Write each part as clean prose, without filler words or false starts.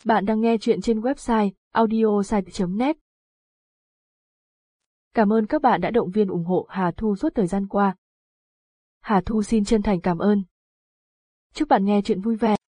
Bạn đang nghe chuyện trên website audiosite.net. Cảm ơn các bạn đã động viên ủng hộ Hà Thu suốt thời gian qua. Hà Thu xin chân thành cảm ơn. Chúc bạn nghe chuyện vui vẻ.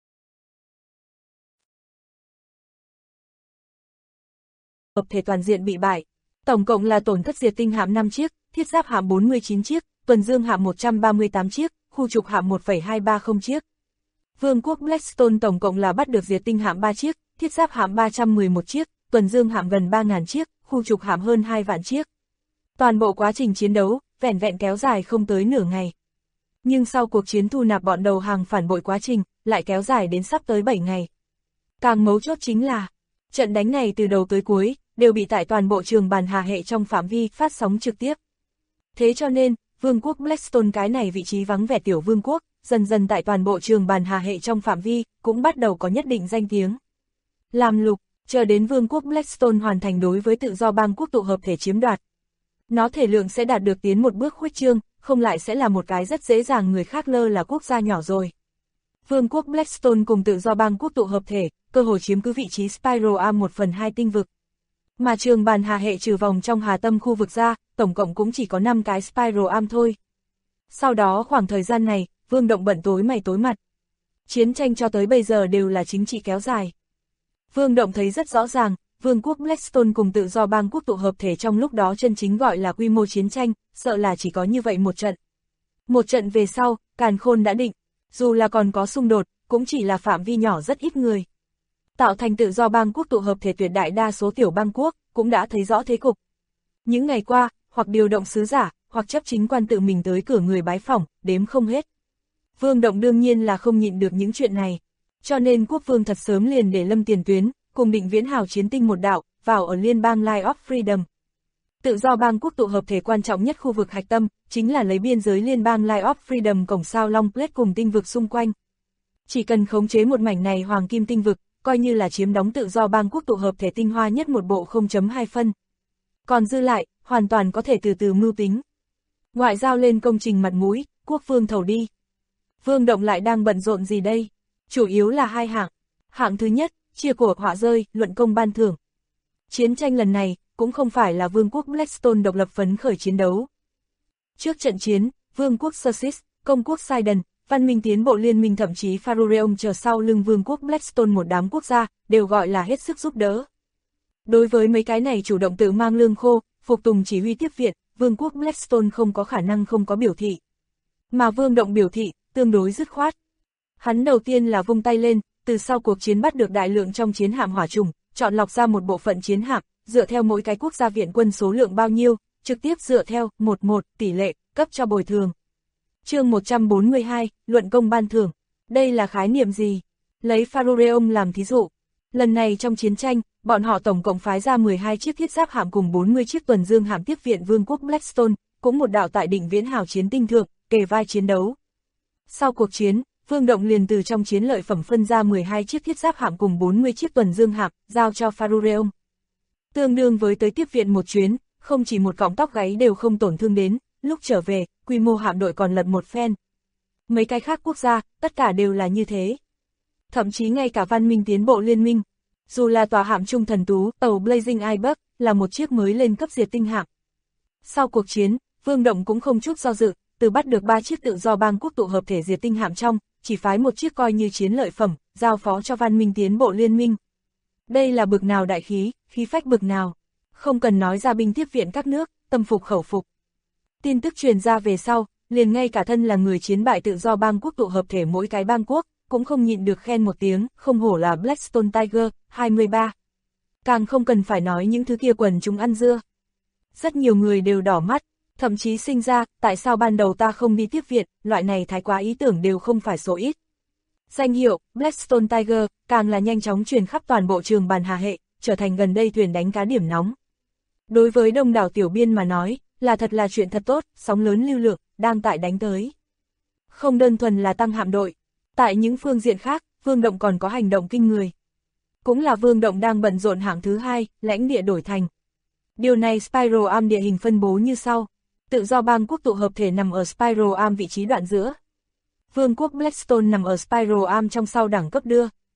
Hợp thể toàn diện bị bại. Tổng cộng là tổn thất diệt tinh hạm 5 chiếc, thiết giáp hạm 49 chiếc, tuần dương hạm 138 chiếc, khu trục hạm 1,230 chiếc. Vương quốc Blackstone tổng cộng là bắt được diệt tinh hạm 3 chiếc, thiết giáp hạm 311 chiếc, tuần dương hạm gần 3.000 chiếc, khu trục hạm hơn 2 vạn chiếc. Toàn bộ quá trình chiến đấu, vẻn vẹn kéo dài không tới nửa ngày. Nhưng sau cuộc chiến thu nạp bọn đầu hàng phản bội quá trình, lại kéo dài đến sắp tới 7 ngày. Càng mấu chốt chính là, trận đánh này từ đầu tới cuối, đều bị tại toàn bộ trường bàn hà hệ trong phạm vi phát sóng trực tiếp. Thế cho nên, vương quốc Blackstone cái này vị trí vắng vẻ tiểu vương quốc, dần dần tại toàn bộ trường bàn hà hệ trong phạm vi, cũng bắt đầu có nhất định danh tiếng. Làm lục, chờ đến vương quốc Blackstone hoàn thành đối với tự do bang quốc tụ hợp thể chiếm đoạt. Nó thể lượng sẽ đạt được tiến một bước khuếch trương, không lại sẽ là một cái rất dễ dàng người khác lơ là quốc gia nhỏ rồi. Vương quốc Blackstone cùng tự do bang quốc tụ hợp thể, cơ hội chiếm cứ vị trí Spiral Arm 1/2 tinh vực. Mà trường bàn hà hệ trừ vòng trong hà tâm khu vực ra, tổng cộng cũng chỉ có 5 cái Spiral Arm thôi. Sau đó khoảng thời gian này, Vương Động bận tối mày tối mặt. Chiến tranh cho tới bây giờ đều là chính trị kéo dài. Vương Động thấy rất rõ ràng, Vương quốc Blackstone cùng tự do bang quốc tụ hợp thể trong lúc đó chân chính gọi là quy mô chiến tranh, sợ là chỉ có như vậy một trận. Một trận về sau, càn khôn đã định, dù là còn có xung đột, cũng chỉ là phạm vi nhỏ rất ít người. Tạo thành tự do bang quốc tụ hợp thể tuyệt đại đa số tiểu bang quốc, cũng đã thấy rõ thế cục. Những ngày qua, hoặc điều động sứ giả, hoặc chấp chính quan tự mình tới cửa người bái phỏng, đếm không hết. Vương Động đương nhiên là không nhịn được những chuyện này, cho nên quốc vương thật sớm liền để lâm tiền tuyến, cùng Định Viễn Hào chiến tinh một đạo, vào ở liên bang Line of Freedom. Tự do bang quốc tụ hợp thể quan trọng nhất khu vực hạch tâm, chính là lấy biên giới liên bang Line of Freedom cổng sao Long Plate cùng tinh vực xung quanh. Chỉ cần khống chế một mảnh này hoàng kim tinh vực, coi như là chiếm đóng tự do bang quốc tụ hợp thể tinh hoa nhất một bộ 0.2 phân. Còn dư lại, hoàn toàn có thể từ từ mưu tính. Ngoại giao lên công trình mặt mũi, quốc vương thầu đi. Vương Động lại đang bận rộn gì đây? Chủ yếu là hai hạng. Hạng thứ nhất, chia của họa rơi, luận công ban thưởng. Chiến tranh lần này, cũng không phải là vương quốc Blackstone độc lập phấn khởi chiến đấu. Trước trận chiến, vương quốc Sussex, công quốc Sidon, văn minh tiến bộ liên minh thậm chí Faroreum chờ sau lưng vương quốc Blackstone một đám quốc gia, đều gọi là hết sức giúp đỡ. Đối với mấy cái này chủ động tự mang lương khô, phục tùng chỉ huy tiếp viện, vương quốc Blackstone không có khả năng không có biểu thị. Mà Vương Động biểu thị, tương đối dứt khoát. Hắn đầu tiên là vung tay lên, từ sau cuộc chiến bắt được đại lượng trong chiến hạm hỏa trùng, chọn lọc ra một bộ phận chiến hạm, dựa theo mỗi cái quốc gia viện quân số lượng bao nhiêu, trực tiếp dựa theo 1:1 tỷ lệ, cấp cho bồi thường. Chương 142, luận công ban thưởng. Đây là khái niệm gì? Lấy Faroreum làm thí dụ. Lần này trong chiến tranh, bọn họ tổng cộng phái ra 12 chiếc thiết giáp hạm cùng 40 chiếc tuần dương hạm tiếp viện vương quốc Blackstone, cũng một đạo tại Định Viễn Hào chiến tinh thượng, kề vai chiến đấu. Sau cuộc chiến, Vương Động liền từ trong chiến lợi phẩm phân ra 12 chiếc thiết giáp hạm cùng 40 chiếc tuần dương hạm, giao cho Faroreum. Tương đương với tới tiếp viện một chuyến, không chỉ một cọng tóc gáy đều không tổn thương đến, lúc trở về, quy mô hạm đội còn lật một phen. Mấy cái khác quốc gia, tất cả đều là như thế. Thậm chí ngay cả văn minh tiến bộ liên minh, dù là tòa hạm trung thần tú, tàu Blazing Iceberg, là một chiếc mới lên cấp diệt tinh hạm. Sau cuộc chiến, Vương Động cũng không chút do dự, từ bắt được 3 chiếc tự do bang quốc tụ hợp thể diệt tinh hạm trong, chỉ phái một chiếc coi như chiến lợi phẩm, giao phó cho văn minh tiến bộ liên minh. Đây là bực nào đại khí, khí phách bực nào. Không cần nói ra binh tiếp viện các nước, tâm phục khẩu phục. Tin tức truyền ra về sau, liền ngay cả thân là người chiến bại tự do bang quốc tụ hợp thể mỗi cái bang quốc, cũng không nhịn được khen một tiếng, không hổ là Blackstone Tiger, 23. Càng không cần phải nói những thứ kia quần chúng ăn dưa. Rất nhiều người đều đỏ mắt, thậm chí sinh ra, tại sao ban đầu ta không đi tiếp viện, loại này thái quá ý tưởng đều không phải số ít. Danh hiệu, Blackstone Tiger, càng là nhanh chóng truyền khắp toàn bộ trường bàn hà hệ, trở thành gần đây thuyền đánh cá điểm nóng. Đối với đông đảo tiểu biên mà nói, là thật là chuyện thật tốt, sóng lớn lưu lượng, đang tại đánh tới. Không đơn thuần là tăng hạm đội. Tại những phương diện khác, Vương Động còn có hành động kinh người. Cũng là Vương Động đang bận rộn hạng thứ 2, lãnh địa đổi thành. Điều này Spiral Arm địa hình phân bố như sau. Tự do bang quốc tụ hợp thể nằm ở Spiral Arm vị trí đoạn giữa. Vương quốc Blackstone nằm ở Spiral Arm trong sau đẳng cấp đưa.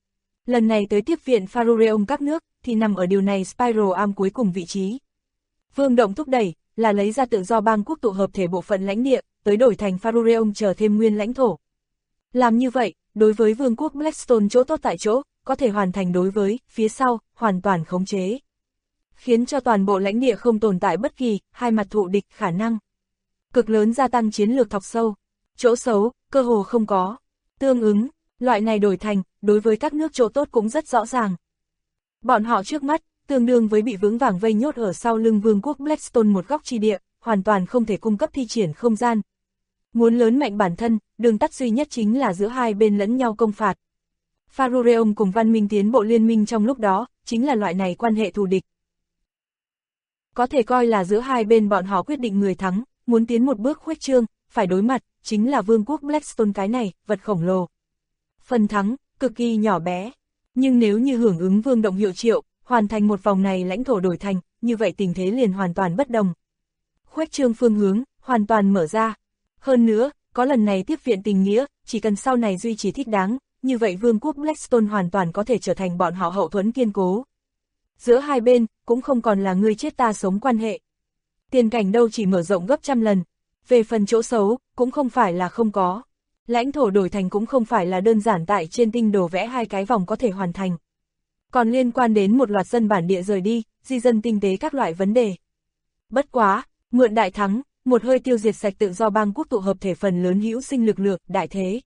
Lần này tới tiếp viện Pharaoh các nước, thì nằm ở điều này Spiral Arm cuối cùng vị trí. Vương Động thúc đẩy, là lấy ra tự do bang quốc tụ hợp thể bộ phận lãnh địa, tới đổi thành Pharaoh chờ thêm nguyên lãnh thổ. Làm như vậy, đối với vương quốc Blackstone chỗ tốt tại chỗ, có thể hoàn thành đối với, phía sau, hoàn toàn khống chế. Khiến cho toàn bộ lãnh địa không tồn tại bất kỳ, hai mặt thụ địch khả năng. Cực lớn gia tăng chiến lược thọc sâu. Chỗ xấu, cơ hồ không có. Tương ứng, loại này đổi thành, đối với các nước chỗ tốt cũng rất rõ ràng. Bọn họ trước mắt, tương đương với bị vững vàng vây nhốt ở sau lưng vương quốc Blackstone một góc chi địa, hoàn toàn không thể cung cấp thi triển không gian. Muốn lớn mạnh bản thân, đường tắt duy nhất chính là giữa hai bên lẫn nhau công phạt. Pharaoh cùng văn minh tiến bộ liên minh trong lúc đó, chính là loại này quan hệ thù địch. Có thể coi là giữa hai bên bọn họ quyết định người thắng, muốn tiến một bước khuếch trương, phải đối mặt, chính là vương quốc Blackstone cái này, vật khổng lồ. Phần thắng, cực kỳ nhỏ bé. Nhưng nếu như hưởng ứng Vương Động hiệu triệu, hoàn thành một vòng này lãnh thổ đổi thành, như vậy tình thế liền hoàn toàn bất đồng. Khuếch trương phương hướng, hoàn toàn mở ra. Hơn nữa, có lần này tiếp viện tình nghĩa, chỉ cần sau này duy trì thích đáng, như vậy vương quốc Blackstone hoàn toàn có thể trở thành bọn họ hậu thuẫn kiên cố. Giữa hai bên, cũng không còn là ngươi chết ta sống quan hệ. Tiền cảnh đâu chỉ mở rộng gấp trăm lần. Về phần chỗ xấu, cũng không phải là không có. Lãnh thổ đổi thành cũng không phải là đơn giản tại trên tinh đồ vẽ hai cái vòng có thể hoàn thành. Còn liên quan đến một loạt dân bản địa rời đi, di dân tinh tế các loại vấn đề. Bất quá, mượn đại thắng, một hơi tiêu diệt sạch tự do bang quốc tụ hợp thể phần lớn hữu sinh lực lượng, đại thế.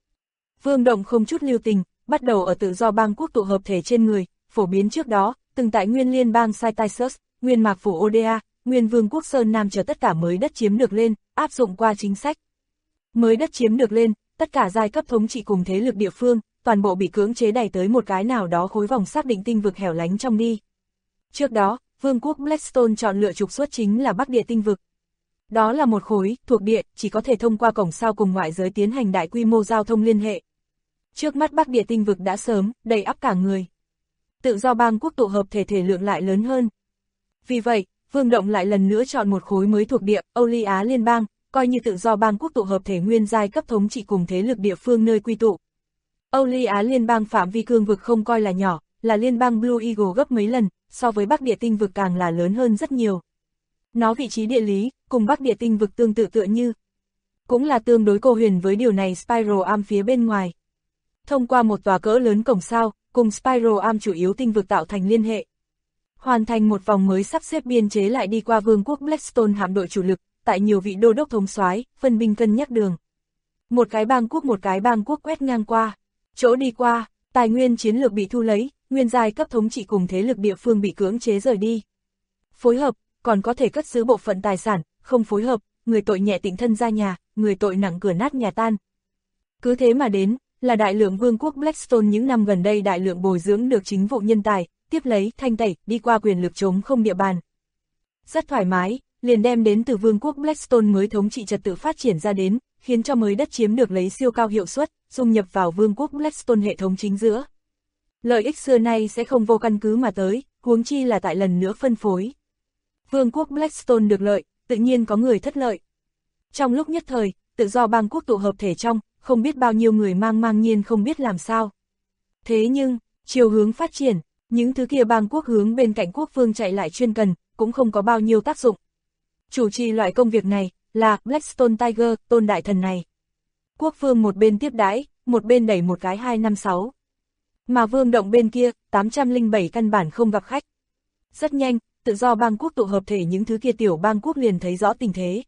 Vương Động không chút lưu tình, bắt đầu ở tự do bang quốc tụ hợp thể trên người, phổ biến trước đó, từng tại nguyên liên bang Cytisus, nguyên mạc phủ Oda, nguyên vương quốc Sơn Nam chờ tất cả mới đất chiếm được lên, áp dụng qua chính sách. Mới đất chiếm được lên, tất cả giai cấp thống trị cùng thế lực địa phương, toàn bộ bị cưỡng chế đẩy tới một cái nào đó khối vòng xác định tinh vực hẻo lánh trong đi. Trước đó, vương quốc Blackstone chọn lựa trục xuất chính là Bắc Địa tinh vực. Đó là một khối, thuộc địa, chỉ có thể thông qua cổng sao cùng ngoại giới tiến hành đại quy mô giao thông liên hệ. Trước mắt Bắc Địa tinh vực đã sớm, đầy ắp cả người. Tự do bang quốc tụ hợp thể lượng lại lớn hơn. Vì vậy, Vương Động lại lần nữa chọn một khối mới thuộc địa, Âu Ly Á Liên bang, coi như tự do bang quốc tụ hợp thể nguyên giai cấp thống trị cùng thế lực địa phương nơi quy tụ. Âu Ly Á Liên bang phạm vi cương vực không coi là nhỏ, là liên bang Blue Eagle gấp mấy lần, so với Bắc Địa tinh vực càng là lớn hơn rất nhiều. Nó vị trí địa lý, cùng Bắc Địa tinh vực tương tự tựa như. Cũng là tương đối cô huyền với điều này Spiral Arm phía bên ngoài. Thông qua một tòa cỡ lớn cổng sao, cùng Spiral Arm chủ yếu tinh vực tạo thành liên hệ. Hoàn thành một vòng mới sắp xếp biên chế lại đi qua vương quốc Blackstone hạm đội chủ lực, tại nhiều vị đô đốc thống soái, phân binh cân nhắc đường. Một cái bang quốc quét ngang qua. Chỗ đi qua, tài nguyên chiến lược bị thu lấy, nguyên giai cấp thống trị cùng thế lực địa phương bị cưỡng chế rời đi. Phối hợp, còn có thể cất giữ bộ phận tài sản, không phối hợp, người tội nhẹ tịnh thân ra nhà, người tội nặng cửa nát nhà tan. Cứ thế mà đến, là đại lượng vương quốc Blackstone những năm gần đây đại lượng bồi dưỡng được chính vụ nhân tài, tiếp lấy, thanh tẩy, đi qua quyền lực chống không địa bàn. Rất thoải mái, liền đem đến từ vương quốc Blackstone mới thống trị trật tự phát triển ra đến, khiến cho mới đất chiếm được lấy siêu cao hiệu suất, dung nhập vào vương quốc Blackstone hệ thống chính giữa. Lợi ích xưa nay sẽ không vô căn cứ mà tới, huống chi là tại lần nữa phân phối. Vương quốc Blackstone được lợi, tự nhiên có người thất lợi. Trong lúc nhất thời, tự do bang quốc tụ hợp thể trong, không biết bao nhiêu người mang nhiên không biết làm sao. Thế nhưng, chiều hướng phát triển, những thứ kia bang quốc hướng bên cạnh quốc vương chạy lại chuyên cần, cũng không có bao nhiêu tác dụng. Chủ trì loại công việc này, là Blackstone Tiger, tôn đại thần này. Quốc vương một bên tiếp đãi, một bên đẩy một cái 256. Mà Vương Động bên kia, 807 căn bản không gặp khách. Rất nhanh, tự do bang quốc tụ hợp thể những thứ kia tiểu bang quốc liền thấy rõ tình thế.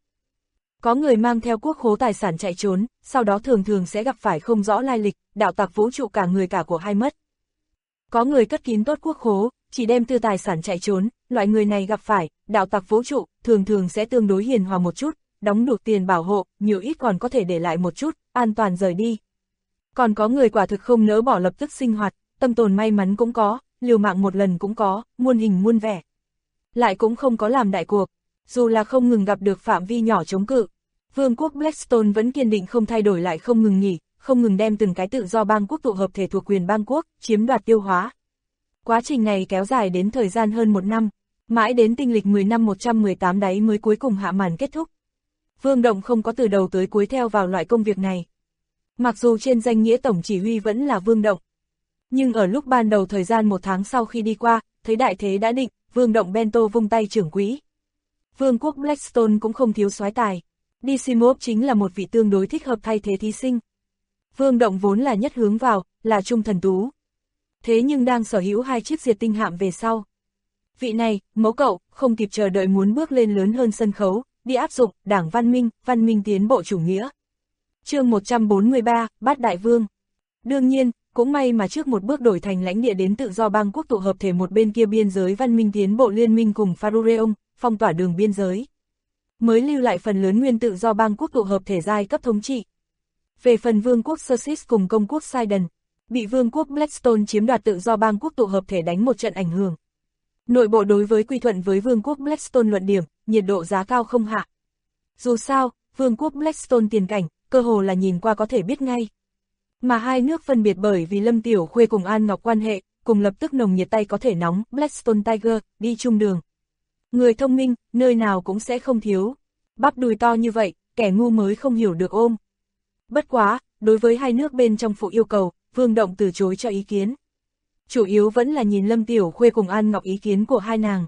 Có người mang theo quốc khố tài sản chạy trốn, sau đó thường sẽ gặp phải không rõ lai lịch, đạo tặc vũ trụ cả người cả của hai mất. Có người cất kín tốt quốc khố, chỉ đem tư tài sản chạy trốn, loại người này gặp phải, đạo tặc vũ trụ, thường sẽ tương đối hiền hòa một chút, đóng đủ tiền bảo hộ, nhiều ít còn có thể để lại một chút, an toàn rời đi. Còn có người quả thực không nỡ bỏ lập tức sinh hoạt, tâm tồn may mắn cũng có, liều mạng một lần cũng có, muôn hình muôn vẻ. Lại cũng không có làm đại cuộc, dù là không ngừng gặp được phạm vi nhỏ chống cự. Vương quốc Blackstone vẫn kiên định không thay đổi lại không ngừng nghỉ, không ngừng đem từng cái tự do bang quốc tụ hợp thể thuộc quyền bang quốc, chiếm đoạt tiêu hóa. Quá trình này kéo dài đến thời gian hơn 1 năm, mãi đến tinh lịch 10 năm 118 đáy mới cuối cùng hạ màn kết thúc. Vương Động không có từ đầu tới cuối theo vào loại công việc này. Mặc dù trên danh nghĩa tổng chỉ huy vẫn là Vương Động. Nhưng ở lúc ban đầu thời gian 1 tháng sau khi đi qua, thấy đại thế đã định, Vương Động bento vung tay trưởng quỹ. Vương quốc Blackstone cũng không thiếu soái tài. Dysimov chính là một vị tương đối thích hợp thay thế thí sinh. Vương Động vốn là nhất hướng vào, là trung thần tú. Thế nhưng đang sở hữu 2 chiếc diệt tinh hạm về sau. Vị này, mẫu cậu, không kịp chờ đợi muốn bước lên lớn hơn sân khấu, đi áp dụng đảng văn minh tiến bộ chủ nghĩa. Chương 143, Bát Đại Vương. Đương nhiên, cũng may mà trước một bước đổi thành lãnh địa đến tự do bang quốc tụ hợp thể một bên kia biên giới văn minh tiến bộ liên minh cùng Farureon, phong tỏa đường biên giới. Mới lưu lại phần lớn nguyên tự do bang quốc tụ hợp thể giai cấp thống trị. Về phần vương quốc Sussex cùng công quốc Sidon, bị vương quốc Blackstone chiếm đoạt tự do bang quốc tụ hợp thể đánh một trận ảnh hưởng. Nội bộ đối với quy thuận với vương quốc Blackstone luận điểm, nhiệt độ giá cao không hạ. Dù sao, vương quốc Blackstone tiền cảnh, cơ hồ là nhìn qua có thể biết ngay. Mà hai nước phân biệt bởi vì Lâm Tiểu Khuê cùng An Ngọc quan hệ, cùng lập tức nồng nhiệt tay có thể nóng, Blackstone Tiger, đi chung đường. Người thông minh, nơi nào cũng sẽ không thiếu. Bắp đùi to như vậy, kẻ ngu mới không hiểu được ôm. Bất quá, đối với hai nước bên trong phụ yêu cầu, Vương Động từ chối cho ý kiến. Chủ yếu vẫn là nhìn Lâm Tiểu Khuê cùng An Ngọc ý kiến của hai nàng.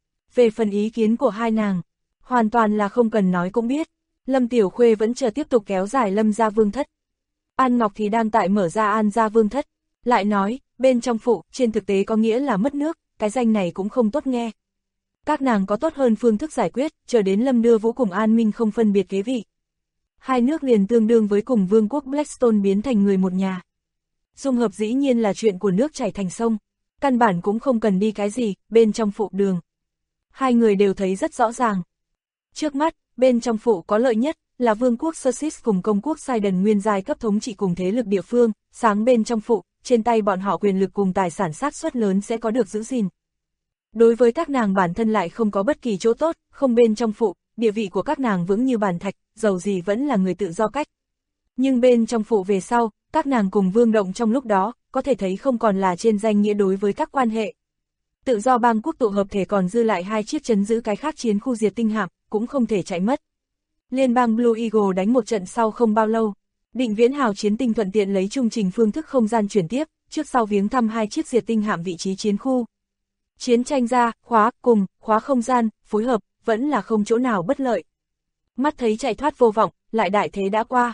Về phần ý kiến của hai nàng, hoàn toàn là không cần nói cũng biết. Lâm Tiểu Khuê vẫn chờ tiếp tục kéo dài Lâm gia vương thất. An Ngọc thì đang tại mở ra An gia vương thất. Lại nói, bên trong phụ, trên thực tế có nghĩa là mất nước, cái danh này cũng không tốt nghe. Các nàng có tốt hơn phương thức giải quyết, chờ đến Lâm Đưa Vũ cùng An Minh không phân biệt kế vị. Hai nước liền tương đương với cùng vương quốc Blackstone biến thành người một nhà. Dung hợp dĩ nhiên là chuyện của nước chảy thành sông, căn bản cũng không cần đi cái gì, bên trong phụ đường. Hai người đều thấy rất rõ ràng. Trước mắt, bên trong phụ có lợi nhất, là vương quốc Sussex cùng công quốc Sidon nguyên giai cấp thống trị cùng thế lực địa phương, sáng bên trong phụ, trên tay bọn họ quyền lực cùng tài sản xác suất lớn sẽ có được giữ gìn. Đối với các nàng bản thân lại không có bất kỳ chỗ tốt, không bên trong phụ, địa vị của các nàng vững như bàn thạch, dầu gì vẫn là người tự do cách. Nhưng bên trong phụ về sau, các nàng cùng Vương Động trong lúc đó, có thể thấy không còn là trên danh nghĩa đối với các quan hệ. Tự do bang quốc tụ hợp thể còn dư lại 2 chiếc trấn giữ cái khác chiến khu diệt tinh hạm, cũng không thể chạy mất. Liên bang Blue Eagle đánh một trận sau không bao lâu, Định Viễn Hào chiến tinh thuận tiện lấy trung trình phương thức không gian chuyển tiếp, trước sau viếng thăm 2 chiếc diệt tinh hạm vị trí chiến khu. Chiến tranh ra, khóa không gian, phối hợp, vẫn là không chỗ nào bất lợi. Mắt thấy chạy thoát vô vọng, lại đại thế đã qua.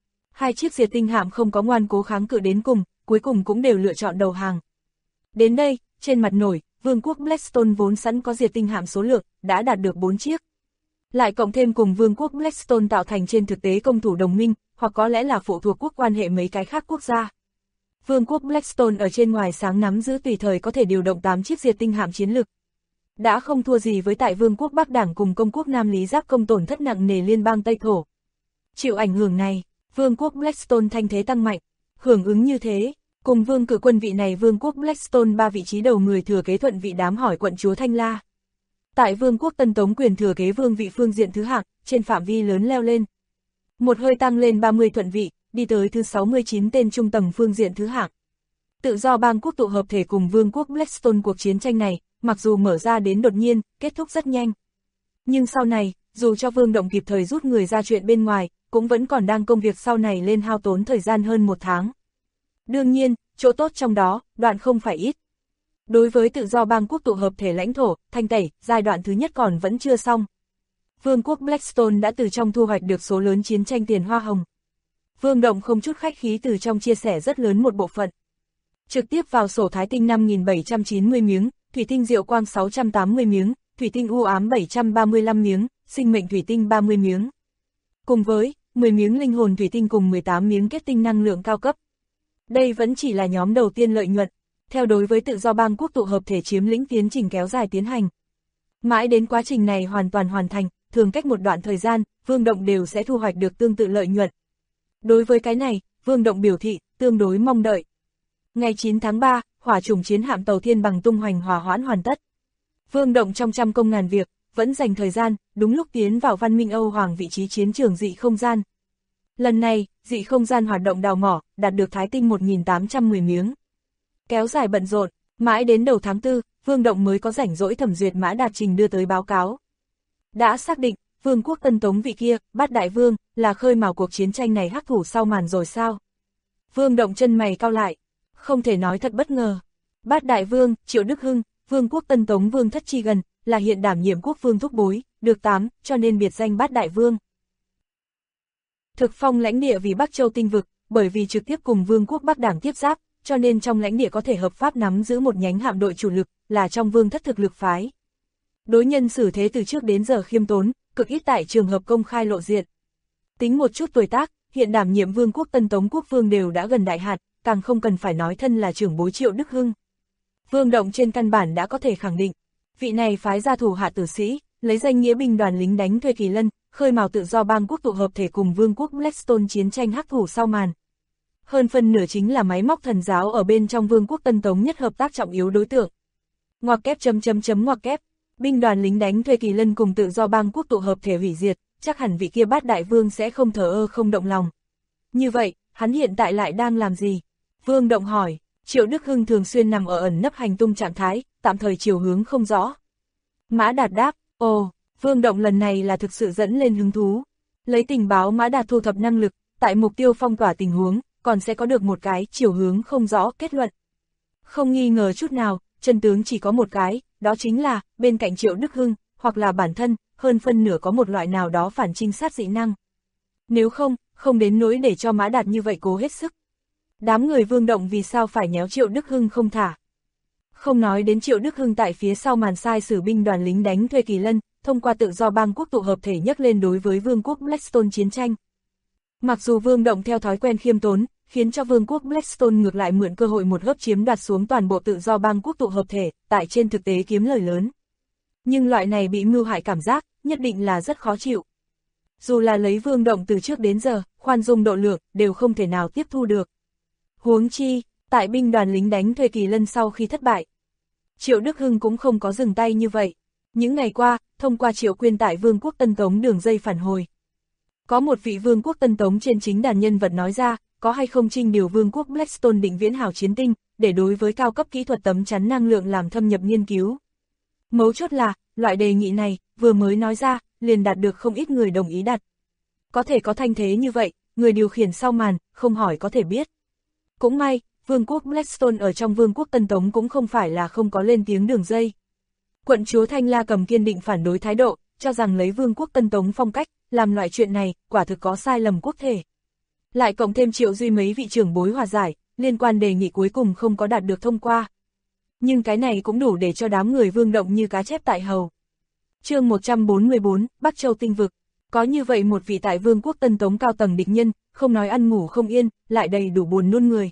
2 chiếc diệt tinh hạm không có ngoan cố kháng cự đến cùng, cuối cùng cũng đều lựa chọn đầu hàng. Đến đây, trên mặt nổi, vương quốc Blackstone vốn sẵn có diệt tinh hạm số lượng, đã đạt được 4 chiếc. Lại cộng thêm cùng vương quốc Blackstone tạo thành trên thực tế công thủ đồng minh, hoặc có lẽ là phụ thuộc quốc quan hệ mấy cái khác quốc gia. Vương quốc Blackstone ở trên ngoài sáng nắm giữ tùy thời có thể điều động 8 chiếc diệt tinh hạm chiến lực. Đã không thua gì với tại vương quốc Bắc Đảng cùng công quốc Nam Lý Giáp công tổn thất nặng nề liên bang Tây Thổ. Chịu ảnh hưởng này, vương quốc Blackstone thanh thế tăng mạnh, hưởng ứng như thế, cùng vương cử quân vị này vương quốc Blackstone 3 vị trí đầu người thừa kế thuận vị đám hỏi quận chúa Thanh La. Tại vương quốc Tân Tống quyền thừa kế vương vị phương diện thứ hạng, trên phạm vi lớn leo lên. Một hơi tăng lên 30 thuận vị, đi tới thứ 69 tên trung tầng phương diện thứ hạng. Tự do bang quốc tụ hợp thể cùng vương quốc Blackstone cuộc chiến tranh này, mặc dù mở ra đến đột nhiên, kết thúc rất nhanh. Nhưng sau này, dù cho Vương Động kịp thời rút người ra chuyện bên ngoài, cũng vẫn còn đang công việc sau này lên hao tốn thời gian hơn 1 tháng. Đương nhiên, chỗ tốt trong đó, đoạn không phải ít. Đối với tự do bang quốc tụ hợp thể lãnh thổ, thanh tẩy, giai đoạn thứ nhất còn vẫn chưa xong. Vương quốc Blackstone đã từ trong thu hoạch được số lớn chiến tranh tiền hoa hồng. Vương Động không chút khách khí từ trong chia sẻ rất lớn một bộ phận. Trực tiếp vào sổ Thái tinh 5.790 miếng, Thủy tinh Diệu Quang 680 miếng, Thủy tinh U ám 735 miếng, Sinh mệnh Thủy tinh 30 miếng. Cùng với 10 miếng linh hồn thủy tinh cùng 18 miếng kết tinh năng lượng cao cấp. Đây vẫn chỉ là nhóm đầu tiên lợi nhuận, theo đối với tự do bang quốc tụ hợp thể chiếm lĩnh tiến trình kéo dài tiến hành. Mãi đến quá trình này hoàn toàn hoàn thành, thường cách một đoạn thời gian, Vương Động đều sẽ thu hoạch được tương tự lợi nhuận. Đối với cái này, Vương Động biểu thị, tương đối mong đợi. Ngày 9 tháng 3, hỏa chủng chiến hạm tàu Thiên Bằng tung hoành hòa hoãn hoàn tất. Vương Động trong trăm công ngàn việc, vẫn dành thời gian, đúng lúc tiến vào văn minh Âu Hoàng vị trí chiến trường dị không gian. Lần này, dị không gian hoạt động đào mỏ, đạt được Thái tinh 1.810 miếng. Kéo dài bận rộn, mãi đến đầu tháng 4, Vương Động mới có rảnh rỗi thẩm duyệt Mã Đạt Trình đưa tới báo cáo. Đã xác định, vương quốc Tân Tống vị kia, Bát Đại Vương, là khơi mào cuộc chiến tranh này hắc thủ sau màn rồi sao? Vương Động chân mày cau lại. Không thể nói thật bất ngờ. Bát đại vương, Triệu Đức Hưng, vương quốc Tân Tống vương thất chi gần, là hiện đảm nhiệm quốc vương thúc bối, được 8, cho nên biệt danh bát đại vương. Thực phong lãnh địa vì Bắc Châu tinh vực, bởi vì trực tiếp cùng vương quốc Bắc Đảng tiếp giáp, cho nên trong lãnh địa có thể hợp pháp nắm giữ một nhánh hạm đội chủ lực, là trong vương thất thực lực phái. Đối nhân xử thế từ trước đến giờ khiêm tốn, cực ít tại trường hợp công khai lộ diện. Tính một chút tuổi tác, hiện đảm nhiệm vương quốc Tân Tống quốc vương đều đã gần đại hạn, càng không cần phải nói thân là trưởng bối Triệu Đức Hưng. Vương Động trên căn bản đã có thể khẳng định, vị này phái ra thủ hạ tử sĩ, lấy danh nghĩa binh đoàn lính đánh thuê Kỳ Lân, khơi mào tự do bang quốc tụ hợp thể cùng vương quốc Blackstone chiến tranh hắc thủ sau màn. Hơn phân nửa chính là máy móc thần giáo ở bên trong vương quốc Tân Tống nhất hợp tác trọng yếu đối tượng. Ngoặc kép ngoặc kép, binh đoàn lính đánh thuê Kỳ Lân cùng tự do bang quốc tụ hợp thể hủy diệt, chắc hẳn vị kia bát đại vương sẽ không thờ ơ không động lòng. Như vậy, hắn hiện tại lại đang làm gì? Vương Động hỏi. Triệu Đức Hưng thường xuyên nằm ở ẩn nấp hành tung trạng thái, tạm thời chiều hướng không rõ. Mã Đạt đáp, ồ, Vương Động lần này là thực sự dẫn lên hứng thú. Lấy tình báo Mã Đạt thu thập năng lực, tại mục tiêu phong tỏa tình huống, còn sẽ có được một cái chiều hướng không rõ kết luận. Không nghi ngờ chút nào, chân tướng chỉ có một cái, đó chính là, bên cạnh Triệu Đức Hưng, hoặc là bản thân, hơn phân nửa có một loại nào đó phản trinh sát dị năng. Nếu không, không đến nỗi để cho Mã Đạt như vậy cố hết sức. Đám người Vương Động vì sao phải nhéo Triệu Đức Hưng không thả. Không nói đến Triệu Đức Hưng tại phía sau màn sai sử binh đoàn lính đánh thuê Kỳ Lân, thông qua tự do bang quốc tụ hợp thể nhắc lên đối với vương quốc Blackstone chiến tranh. Mặc dù Vương Động theo thói quen khiêm tốn, khiến cho vương quốc Blackstone ngược lại mượn cơ hội một hớp chiếm đoạt xuống toàn bộ tự do bang quốc tụ hợp thể, tại trên thực tế kiếm lời lớn. Nhưng loại này bị mưu hại cảm giác, nhất định là rất khó chịu. Dù là lấy Vương Động từ trước đến giờ, khoan dung độ lượng, đều không thể nào tiếp thu được. Huống chi, tại binh đoàn lính đánh thuê Kỳ Lân sau khi thất bại, Triệu Đức Hưng cũng không có dừng tay như vậy. Những ngày qua, thông qua Triệu Quyên tại vương quốc Tân Tống đường dây phản hồi. Có một vị vương quốc Tân Tống trên chính đàn nhân vật nói ra, có hay không trinh điều vương quốc Blackstone định viễn hào chiến tinh, để đối với cao cấp kỹ thuật tấm chắn năng lượng làm thâm nhập nghiên cứu. Mấu chốt là, loại đề nghị này, vừa mới nói ra, liền đạt được không ít người đồng ý đặt. Có thể có thanh thế như vậy, người điều khiển sau màn, không hỏi có thể biết. Cũng may, vương quốc Blackstone ở trong vương quốc Tân Tống cũng không phải là không có lên tiếng đường dây. Quận chúa Thanh La cầm kiên định phản đối thái độ, cho rằng lấy vương quốc Tân Tống phong cách, làm loại chuyện này, quả thực có sai lầm quốc thể. Lại cộng thêm Triệu Duy mấy vị trưởng bối hòa giải, liên quan đề nghị cuối cùng không có đạt được thông qua. Nhưng cái này cũng đủ để cho đám người Vương Động như cá chép tại hầu. Chương 144, Bắc Châu tinh vực. Có như vậy một vị tại vương quốc Tân Tống cao tầng địch nhân, không nói ăn ngủ không yên, lại đầy đủ buồn nôn người.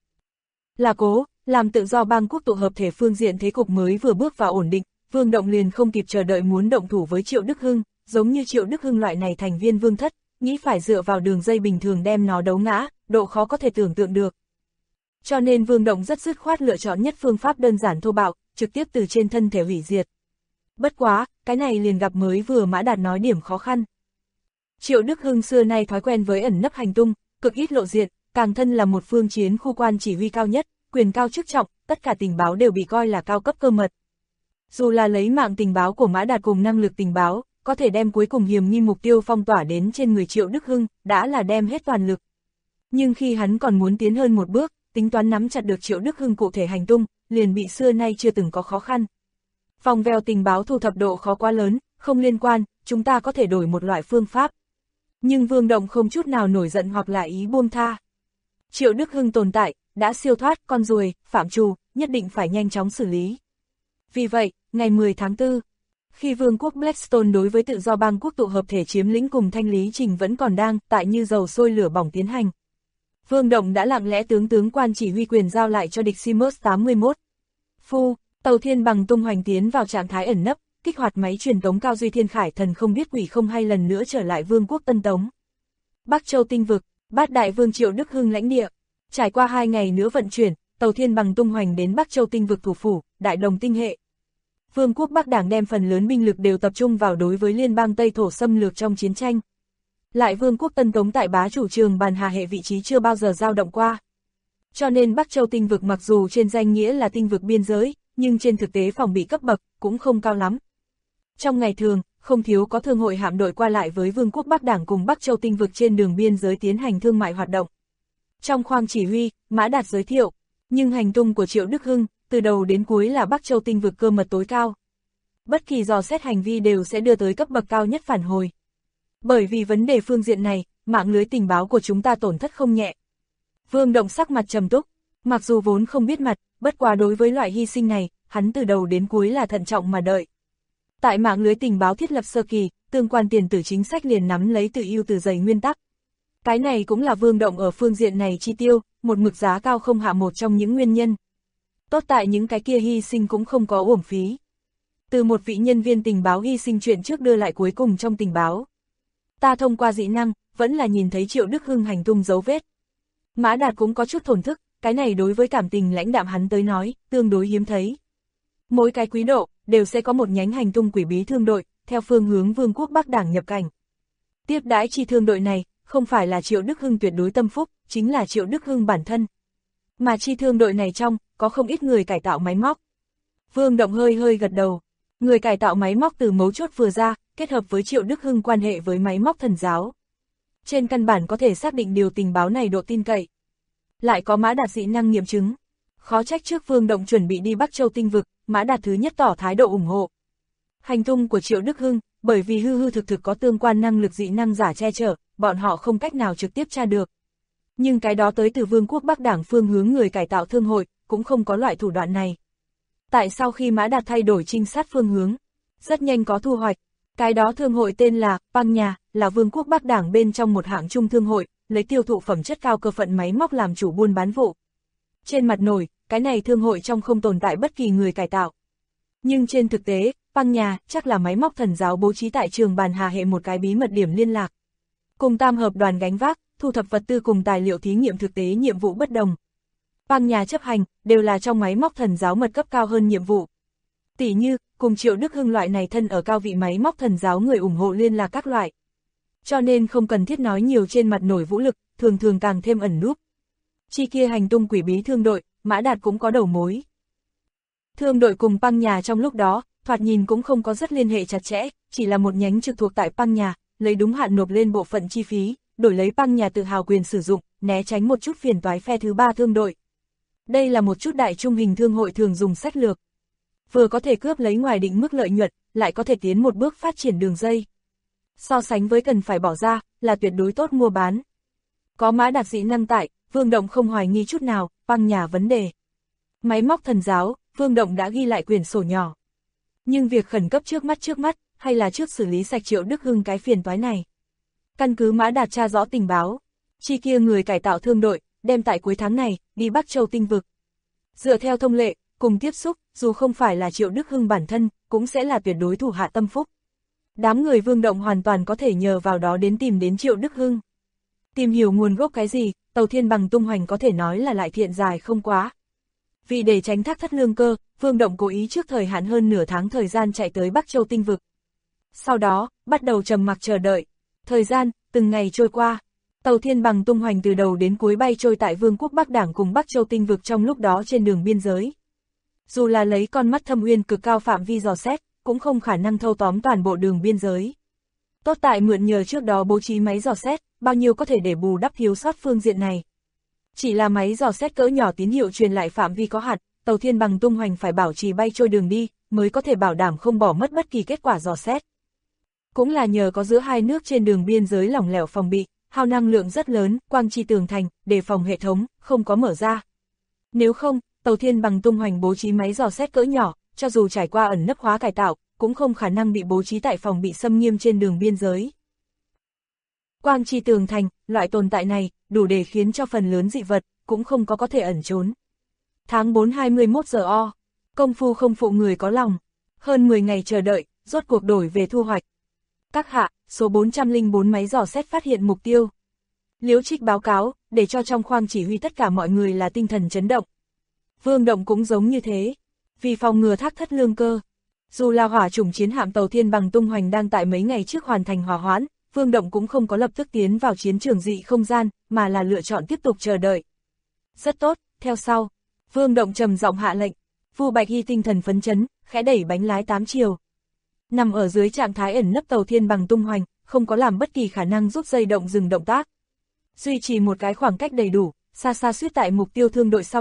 Là cố, làm tự do bang quốc tụ hợp thể phương diện thế cục mới vừa bước vào ổn định, Vương Động liền không kịp chờ đợi muốn động thủ với Triệu Đức Hưng, giống như Triệu Đức Hưng loại này thành viên vương thất, nghĩ phải dựa vào đường dây bình thường đem nó đấu ngã, độ khó có thể tưởng tượng được. Cho nên Vương Động rất dứt khoát lựa chọn nhất phương pháp đơn giản thô bạo, trực tiếp từ trên thân thể hủy diệt. Bất quá, cái này liền gặp mới vừa Mã Đạt nói điểm khó khăn. Triệu Đức Hưng xưa nay thói quen với ẩn nấp hành tung, cực ít lộ diện, càng thân là một phương chiến khu quan chỉ huy cao nhất, quyền cao chức trọng, tất cả tình báo đều bị coi là cao cấp cơ mật. Dù là lấy mạng tình báo của Mã Đạt cùng năng lực tình báo, có thể đem cuối cùng hiểm nghi mục tiêu phong tỏa đến trên người Triệu Đức Hưng, đã là đem hết toàn lực. Nhưng khi hắn còn muốn tiến hơn một bước, tính toán nắm chặt được Triệu Đức Hưng cụ thể hành tung, liền bị xưa nay chưa từng có khó khăn. Vòng vèo tình báo thu thập độ khó quá lớn, không liên quan, chúng ta có thể đổi một loại phương pháp. Nhưng Vương Động không chút nào nổi giận hoặc là ý buông tha. Triệu Đức Hưng tồn tại, đã siêu thoát con ruồi, phạm trù, nhất định phải nhanh chóng xử lý. Vì vậy, ngày 10 tháng 4, khi vương quốc Blackstone đối với tự do bang quốc tụ hợp thể chiếm lĩnh cùng thanh lý trình vẫn còn đang tại như dầu sôi lửa bỏng tiến hành. Vương Động đã lặng lẽ tướng quan chỉ huy quyền giao lại cho địch Simus 81. Tàu thiên bằng tung hoành tiến vào trạng thái ẩn nấp, kích hoạt máy truyền tống cao duy thiên khải thần không biết quỷ không hay lần nữa trở lại vương quốc Tân Tống. Bắc Châu tinh vực, Bát đại vương Triệu Đức Hưng lãnh địa. Trải qua 2 ngày nữa vận chuyển, tàu thiên bằng tung hoành đến Bắc Châu tinh vực thủ phủ, Đại Đồng tinh hệ. Vương quốc Bắc Đảng đem phần lớn binh lực đều tập trung vào đối với liên bang Tây Thổ xâm lược trong chiến tranh. Lại vương quốc Tân Tống tại bá chủ trường bàn hà hệ vị trí chưa bao giờ dao động qua. Cho nên Bắc Châu tinh vực mặc dù trên danh nghĩa là tinh vực biên giới, nhưng trên thực tế phòng bị cấp bậc cũng không cao lắm. Trong ngày thường, không thiếu có thương hội hạm đội qua lại với vương quốc Bắc Đảng cùng Bắc Châu tinh vực trên đường biên giới tiến hành thương mại hoạt động. Trong khoang chỉ huy, Mã Đạt giới thiệu, Nhưng hành tung của Triệu Đức Hưng, từ đầu đến cuối là Bắc Châu tinh vực cơ mật tối cao. Bất kỳ dò xét hành vi đều sẽ đưa tới cấp bậc cao nhất phản hồi. Bởi vì vấn đề phương diện này, mạng lưới tình báo của chúng ta tổn thất không nhẹ. Vương Động sắc mặt trầm túc, mặc dù vốn không biết mặt, bất quá đối với loại hy sinh này, hắn từ đầu đến cuối là thận trọng mà đợi. Tại mạng lưới tình báo thiết lập sơ kỳ, tương quan tiền tử chính sách liền nắm lấy từ ưu từ dày nguyên tắc. Cái này cũng là Vương Động ở phương diện này chi tiêu, một mực giá cao không hạ một trong những nguyên nhân. Tốt tại những cái kia hy sinh cũng không có uổng phí. Từ một vị nhân viên tình báo hy sinh chuyện trước đưa lại cuối cùng trong tình báo. Ta thông qua dị năng, vẫn là nhìn thấy Triệu Đức Hưng hành tung dấu vết. Mã Đạt cũng có chút thổn thức, cái này đối với cảm tình lãnh đạm hắn tới nói, tương đối hiếm thấy. Mỗi cái quý độ, đều sẽ có một nhánh hành tung quỷ bí thương đội, theo phương hướng Vương quốc Bắc Đảng nhập cảnh. Tiếp đãi chi thương đội này, không phải là Triệu Đức Hưng tuyệt đối tâm phúc, chính là Triệu Đức Hưng bản thân. Mà chi thương đội này trong, có không ít người cải tạo máy móc. Vương Động hơi gật đầu. Người cải tạo máy móc từ mấu chốt vừa ra, kết hợp với Triệu Đức Hưng quan hệ với máy móc thần giáo. Trên căn bản có thể xác định điều tình báo này độ tin cậy. Lại có Mã Đạt dị năng nghiệm chứng. Khó trách trước Vương Động chuẩn bị đi Bắc Châu tinh vực, Mã Đạt thứ nhất tỏ thái độ ủng hộ. Hành tung của Triệu Đức Hưng, bởi vì hư thực có tương quan năng lực dị năng giả che chở, bọn họ không cách nào trực tiếp tra được. Nhưng cái đó tới từ Vương quốc Bắc Đảng phương hướng người cải tạo thương hội, cũng không có loại thủ đoạn này. Tại sau khi Mã Đạt thay đổi trinh sát phương hướng, rất nhanh có thu hoạch. Cái đó thương hội tên là Băng Nhà, là Vương quốc Bắc Đảng bên trong một hạng chung thương hội, lấy tiêu thụ phẩm chất cao cơ phận máy móc làm chủ buôn bán vụ. Trên mặt nổi, cái này thương hội trong không tồn tại bất kỳ người cải tạo. Nhưng trên thực tế, Băng Nhà chắc là máy móc thần giáo bố trí tại trường Bàn Hà hệ một cái bí mật điểm liên lạc. Cùng tam hợp đoàn gánh vác, thu thập vật tư cùng tài liệu thí nghiệm thực tế nhiệm vụ bất đồng. Băng Nhà chấp hành, đều là trong máy móc thần giáo mật cấp cao hơn nhiệm vụ. Tỷ như, cùng Triệu Đức Hưng loại này thân ở cao vị máy móc thần giáo người ủng hộ liên lạc các loại. Cho nên không cần thiết nói nhiều trên mặt nổi vũ lực, thường càng thêm ẩn núp. Chi kia hành tung quỷ bí thương đội, Mã Đạt cũng có đầu mối. Thương đội cùng Băng Nhà trong lúc đó, thoạt nhìn cũng không có rất liên hệ chặt chẽ, chỉ là một nhánh trực thuộc tại Băng Nhà, lấy đúng hạn nộp lên bộ phận chi phí, đổi lấy Băng Nhà tự hào quyền sử dụng, né tránh một chút phiền toái phe thứ ba thương đội. Đây là một chút đại trung hình thương hội thường dùng sách lược. Vừa có thể cướp lấy ngoài định mức lợi nhuận, lại có thể tiến một bước phát triển đường dây. So sánh với cần phải bỏ ra, là tuyệt đối tốt mua bán. Có Mã Đạt dị năng tại, Vương Động không hoài nghi chút nào, Băng Nhà vấn đề. Máy móc thần giáo, Vương Động đã ghi lại quyển sổ nhỏ. Nhưng việc khẩn cấp trước mắt, hay là trước xử lý sạch Triệu Đức Hưng cái phiền toái này. Căn cứ Mã Đạt tra rõ tình báo, chi kia người cải tạo thương đội, đem tại cuối tháng này, đi Bắc Châu tinh vực. Dựa theo thông lệ, cùng tiếp xúc, dù không phải là Triệu Đức Hưng bản thân, cũng sẽ là tuyệt đối thủ hạ tâm phúc. Đám người Vương Động hoàn toàn có thể nhờ vào đó đến tìm đến Triệu Đức Hưng. Tìm hiểu nguồn gốc cái gì, Tàu Thiên Bằng tung hoành có thể nói là lại thiện dài không quá. Vì để tránh thác thất lương cơ, Vương Động cố ý trước thời hạn hơn nửa tháng thời gian chạy tới Bắc Châu tinh vực. Sau đó, bắt đầu trầm mặc chờ đợi. Thời gian, từng ngày trôi qua. Tàu Thiên Bằng tung hoành từ đầu đến cuối bay trôi tại Vương quốc Bắc Đảng cùng Bắc Châu tinh vực trong lúc đó trên đường biên giới. Dù là lấy con mắt thâm uyên cực cao phạm vi dò xét, cũng không khả năng thâu tóm toàn bộ đường biên giới. Tốt tại mượn nhờ trước đó bố trí máy dò xét, bao nhiêu có thể để bù đắp thiếu sót phương diện này. Chỉ là máy dò xét cỡ nhỏ tín hiệu truyền lại phạm vi có hạn, Tàu Thiên Bằng tung hoành phải bảo trì bay trôi đường đi, mới có thể bảo đảm không bỏ mất bất kỳ kết quả dò xét. Cũng là nhờ có giữa hai nước trên đường biên giới lỏng lẻo phòng bị, hao năng lượng rất lớn, quang chi tường thành, đề phòng hệ thống, không có mở ra. Nếu không, Tàu Thiên Bằng tung hoành bố trí máy dò xét cỡ nhỏ, cho dù trải qua ẩn nấp hóa cải tạo, cũng không khả năng bị bố trí tại phòng bị xâm nghiêm trên đường biên giới. Quang chi tường thành, loại tồn tại này, đủ để khiến cho phần lớn dị vật, cũng không có thể ẩn trốn. Tháng 4 21 giờ o, công phu không phụ người có lòng, hơn 10 ngày chờ đợi, rốt cuộc đổi về thu hoạch. Các hạ, số 404 máy dò xét phát hiện mục tiêu. Liễu Trích báo cáo, để cho trong khoang chỉ huy tất cả mọi người là tinh thần chấn động. Vương Động cũng giống như thế, vì phòng ngừa thác thất lương cơ. Dù là hỏa chủng chiến hạm Tàu Thiên Bằng tung hoành đang tại mấy ngày trước hoàn thành hỏa hoãn, Vương Động cũng không có lập tức tiến vào chiến trường dị không gian, mà là lựa chọn tiếp tục chờ đợi. Rất tốt, theo sau. Vương Động trầm giọng hạ lệnh, Vu Bạch Hy tinh thần phấn chấn, khẽ đẩy bánh lái 8 chiều. Nằm ở dưới trạng thái ẩn nấp Tàu Thiên Bằng tung hoành, không có làm bất kỳ khả năng giúp dây động dừng động tác. Duy trì một cái khoảng cách đầy đủ, xa xa suýt tại mục tiêu thương đội sau lưng,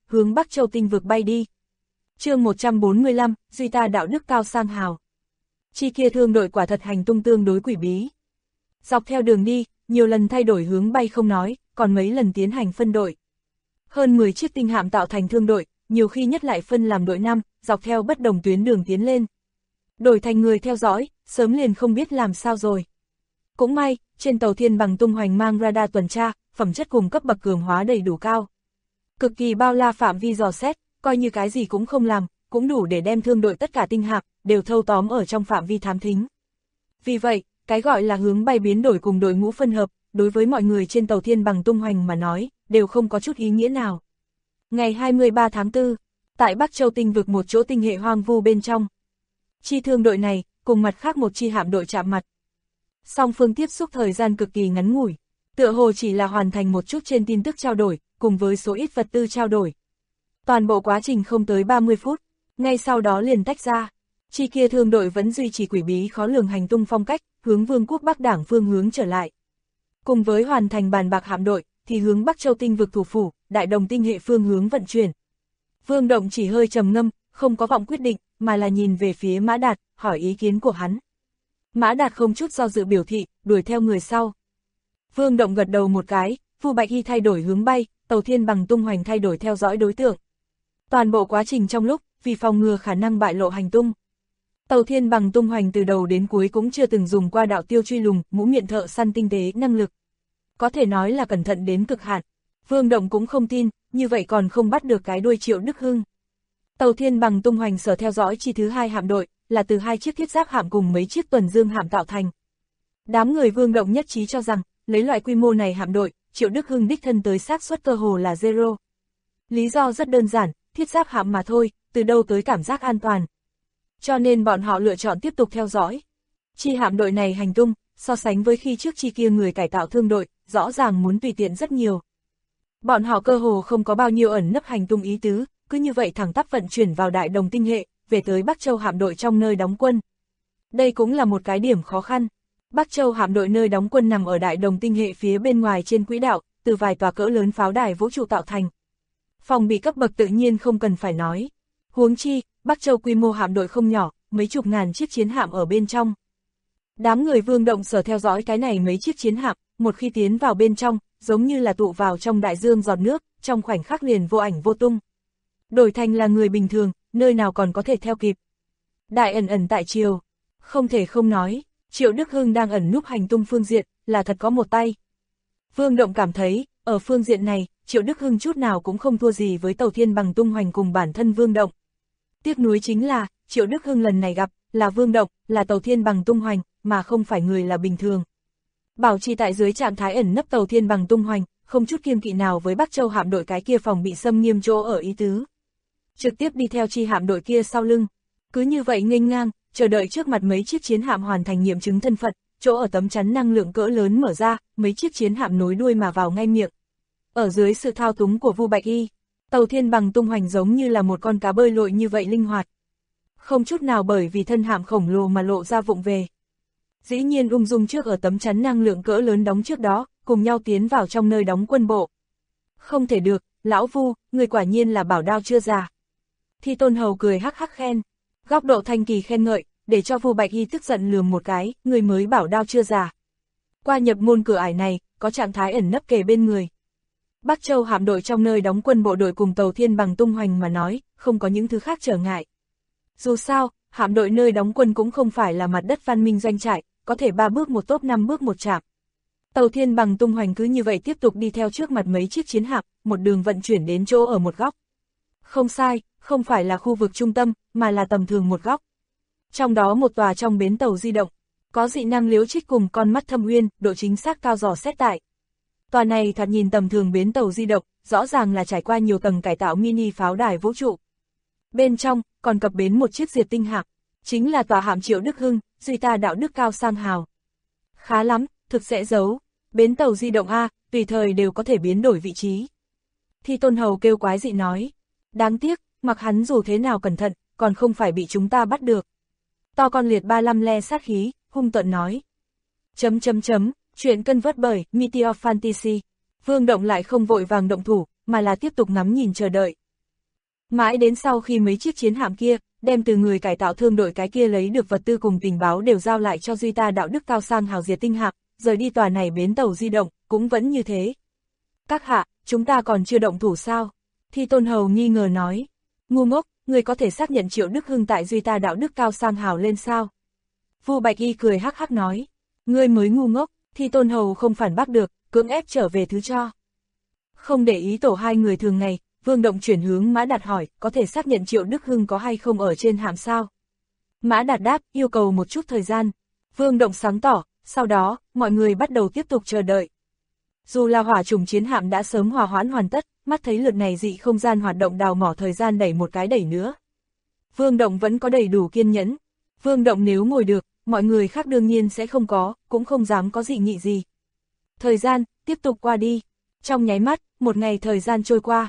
hướng Bắc Châu Tinh vực bay đi. Chương 145, duy ta đạo đức cao sang hào. Chi kia thương đội quả thật hành tung tương đối quỷ bí. Dọc theo đường đi, nhiều lần thay đổi hướng bay không nói, còn mấy lần tiến hành phân đội. Hơn 10 chiếc tinh hạm tạo thành thương đội, nhiều khi nhất lại phân làm đội 5, dọc theo bất đồng tuyến đường tiến lên. Đổi thành người theo dõi, sớm liền không biết làm sao rồi. Cũng may, trên tàu Thiên Bằng tung hoành mang radar tuần tra, phẩm chất cùng cấp bậc cường hóa đầy đủ cao. Cực kỳ bao la phạm vi dò xét, coi như cái gì cũng không làm, cũng đủ để đem thương đội tất cả tinh hạm đều thâu tóm ở trong phạm vi thám thính. Vì vậy, cái gọi là hướng bay biến đổi cùng đội ngũ phân hợp, đối với mọi người trên tàu Thiên Bằng tung hoành mà nói, đều không có chút ý nghĩa nào. Ngày 23 tháng 4, tại Bắc Châu Tinh vực một chỗ tinh hệ hoang vu bên trong, chi thương đội này, cùng mặt khác một chi hạm đội chạm mặt. Song phương tiếp xúc thời gian cực kỳ ngắn ngủi, tựa hồ chỉ là hoàn thành một chút trên tin tức trao đổi, cùng với số ít vật tư trao đổi. Toàn bộ quá trình không tới 30 phút, ngay sau đó liền tách ra. Chi kia thương đội vẫn duy trì quỷ bí khó lường hành tung phong cách, hướng Vương quốc Bắc Đảng phương hướng trở lại. Cùng với hoàn thành bàn bạc hạm đội, thì hướng Bắc Châu Tinh vực thủ phủ, Đại Đồng tinh hệ phương hướng vận chuyển. Vương Động chỉ hơi trầm ngâm, không có vọng quyết định, mà là nhìn về phía Mã Đạt, hỏi ý kiến của hắn. Mã Đạt không chút do dự biểu thị, đuổi theo người sau. Vương Động gật đầu một cái, Vu Bạch Hy thay đổi hướng bay, tàu Thiên Bằng tung hoành thay đổi theo dõi đối tượng. Toàn bộ quá trình trong lúc, vì phòng ngừa khả năng bại lộ hành tung, tàu Thiên Bằng tung hoành từ đầu đến cuối cũng chưa từng dùng qua đạo tiêu truy lùng, mũ miệng thợ săn tinh tế năng lực. Có thể nói là cẩn thận đến cực hạn. Vương Động cũng không tin, như vậy còn không bắt được cái đuôi Triệu Đức Hưng. Tàu Thiên Bằng tung hoành sở theo dõi chi thứ 2 hạm đội, là từ 2 chiếc thiết giáp hạm cùng mấy chiếc tuần dương hạm tạo thành. Đám người Vương Động nhất trí cho rằng, lấy loại quy mô này hạm đội, Triệu Đức Hưng đích thân tới xác suất cơ hồ là zero. Lý do rất đơn giản, thiết giáp hạm mà thôi, từ đâu tới cảm giác an toàn. Cho nên bọn họ lựa chọn tiếp tục theo dõi. Chi hạm đội này hành tung, so sánh với khi trước chi kia người cải tạo thương đội, rõ ràng muốn tùy tiện rất nhiều. Bọn họ cơ hồ không có bao nhiêu ẩn nấp hành tung ý tứ, cứ như vậy thẳng tắp vận chuyển vào Đại Đồng tinh hệ, về tới Bắc Châu hạm đội trong nơi đóng quân. Đây cũng là một cái điểm khó khăn. Bắc Châu hạm đội nơi đóng quân nằm ở Đại Đồng tinh hệ phía bên ngoài trên quỹ đạo, từ vài tòa cỡ lớn pháo đài vũ trụ tạo thành. Phòng bị cấp bậc tự nhiên không cần phải nói. Huống chi, Bắc Châu quy mô hạm đội không nhỏ, mấy chục ngàn chiếc chiến hạm ở bên trong. Đám người Vương Động sở theo dõi cái này mấy chiếc chiến hạm, một khi tiến vào bên trong, giống như là tụ vào trong đại dương giọt nước, trong khoảnh khắc liền vô ảnh vô tung. Đổi thành là người bình thường, nơi nào còn có thể theo kịp. Đại ẩn tại triều, không thể không nói, Triệu Đức Hưng đang ẩn núp hành tung phương diện, là thật có một tay. Vương Động cảm thấy, ở phương diện này, Triệu Đức Hưng chút nào cũng không thua gì với tàu Thiên Bằng tung hoành cùng bản thân Vương Động. Tiếc nuối chính là, Triệu Đức Hưng lần này gặp, là Vương Động, là tàu Thiên Bằng tung hoành, mà không phải người là bình thường. Bảo trì tại dưới trạng thái ẩn nấp tàu Thiên Bằng tung hoành, không chút kiêng kỵ nào với Bắc Châu hạm đội cái kia phòng bị xâm nghiêm chỗ ở ý tứ. Trực tiếp đi theo chi hạm đội kia sau lưng. Cứ như vậy nghênh ngang, chờ đợi trước mặt mấy chiếc chiến hạm hoàn thành nghiệm chứng thân phận, chỗ ở tấm chắn năng lượng cỡ lớn mở ra, mấy chiếc chiến hạm nối đuôi mà vào ngay miệng. Ở dưới sự thao túng của Vu Bạch Hy, tàu Thiên Bằng tung hoành giống như là một con cá bơi lội như vậy linh hoạt. Không chút nào bởi vì thân hạm khổng lồ mà lộ ra vụng về. Dĩ nhiên ung dung trước ở tấm chắn năng lượng cỡ lớn đóng trước đó, cùng nhau tiến vào trong nơi đóng quân bộ. Không thể được, lão Vu, người quả nhiên là bảo đao chưa già. Thi Tôn Hầu cười hắc hắc khen, góc độ thanh kỳ khen ngợi, để cho Vu Bạch Hy tức giận lườm một cái, người mới bảo đao chưa già. Qua nhập môn cửa ải này, có trạng thái ẩn nấp kề bên người. Bắc Châu hạm đội trong nơi đóng quân bộ đội cùng tàu Thiên Bằng tung hoành mà nói, không có những thứ khác trở ngại. Dù sao, hạm đội nơi đóng quân cũng không phải là mặt đất văn minh doanh trại, có thể 3 bước một tốp 5 bước một chạm. Tàu Thiên Bằng tung hoành cứ như vậy tiếp tục đi theo trước mặt mấy chiếc chiến hạm, một đường vận chuyển đến chỗ ở một góc. Không sai, không phải là khu vực trung tâm, mà là tầm thường một góc. Trong đó một tòa trong bến tàu di động, có dị năng Liễu Trích cùng con mắt Thâm Uyên, độ chính xác cao dò xét tại. Tòa này thoạt nhìn tầm thường bến tàu di động, rõ ràng là trải qua nhiều tầng cải tạo mini pháo đài vũ trụ. Bên trong, còn cập bến một chiếc diệt tinh hạm, chính là tòa hạm Triệu Đức Hưng, duy ta đạo đức cao sang hào. Khá lắm, thực sẽ giấu, bến tàu di động A, tùy thời đều có thể biến đổi vị trí. Thi Tôn Hầu kêu quái dị nói, đáng tiếc, mặc hắn dù thế nào cẩn thận, còn không phải bị chúng ta bắt được. To con liệt 35 le sát khí, hung tợn nói. Chuyện cân vớt bởi Meteor Fantasy. Vương Động lại không vội vàng động thủ, mà là tiếp tục ngắm nhìn chờ đợi. Mãi đến sau khi mấy chiếc chiến hạm kia, đem từ người cải tạo thương đội cái kia lấy được vật tư cùng tình báo đều giao lại cho Duy Ta đạo đức cao sang hào diệt tinh hạm, rời đi tòa này bến tàu di động, cũng vẫn như thế. Các hạ, chúng ta còn chưa động thủ sao? Thi Tôn Hầu nghi ngờ nói. Ngu ngốc, người có thể xác nhận Triệu Đức Hưng tại Duy Ta đạo đức cao sang hào lên sao? Vu Bạch Y cười hắc hắc nói. Ngươi mới ngu ngốc, Thi Tôn Hầu không phản bác được, cưỡng ép trở về thứ cho. Không để ý tổ hai người thường ngày, Vương Động chuyển hướng Mã Đạt hỏi, có thể xác nhận Triệu Đức Hưng có hay không ở trên hạm sao? Mã Đạt đáp, yêu cầu một chút thời gian. Vương Động sáng tỏ, sau đó, mọi người bắt đầu tiếp tục chờ đợi. Dù là hỏa trùng chiến hạm đã sớm hòa hoãn hoàn tất, mắt thấy lượt này dị không gian hoạt động đào mỏ thời gian đẩy một cái đẩy nữa. Vương Động vẫn có đầy đủ kiên nhẫn. Vương Động nếu ngồi được, mọi người khác đương nhiên sẽ không có, cũng không dám có dị nghị gì. Thời gian, tiếp tục qua đi. Trong nháy mắt, một ngày thời gian trôi qua.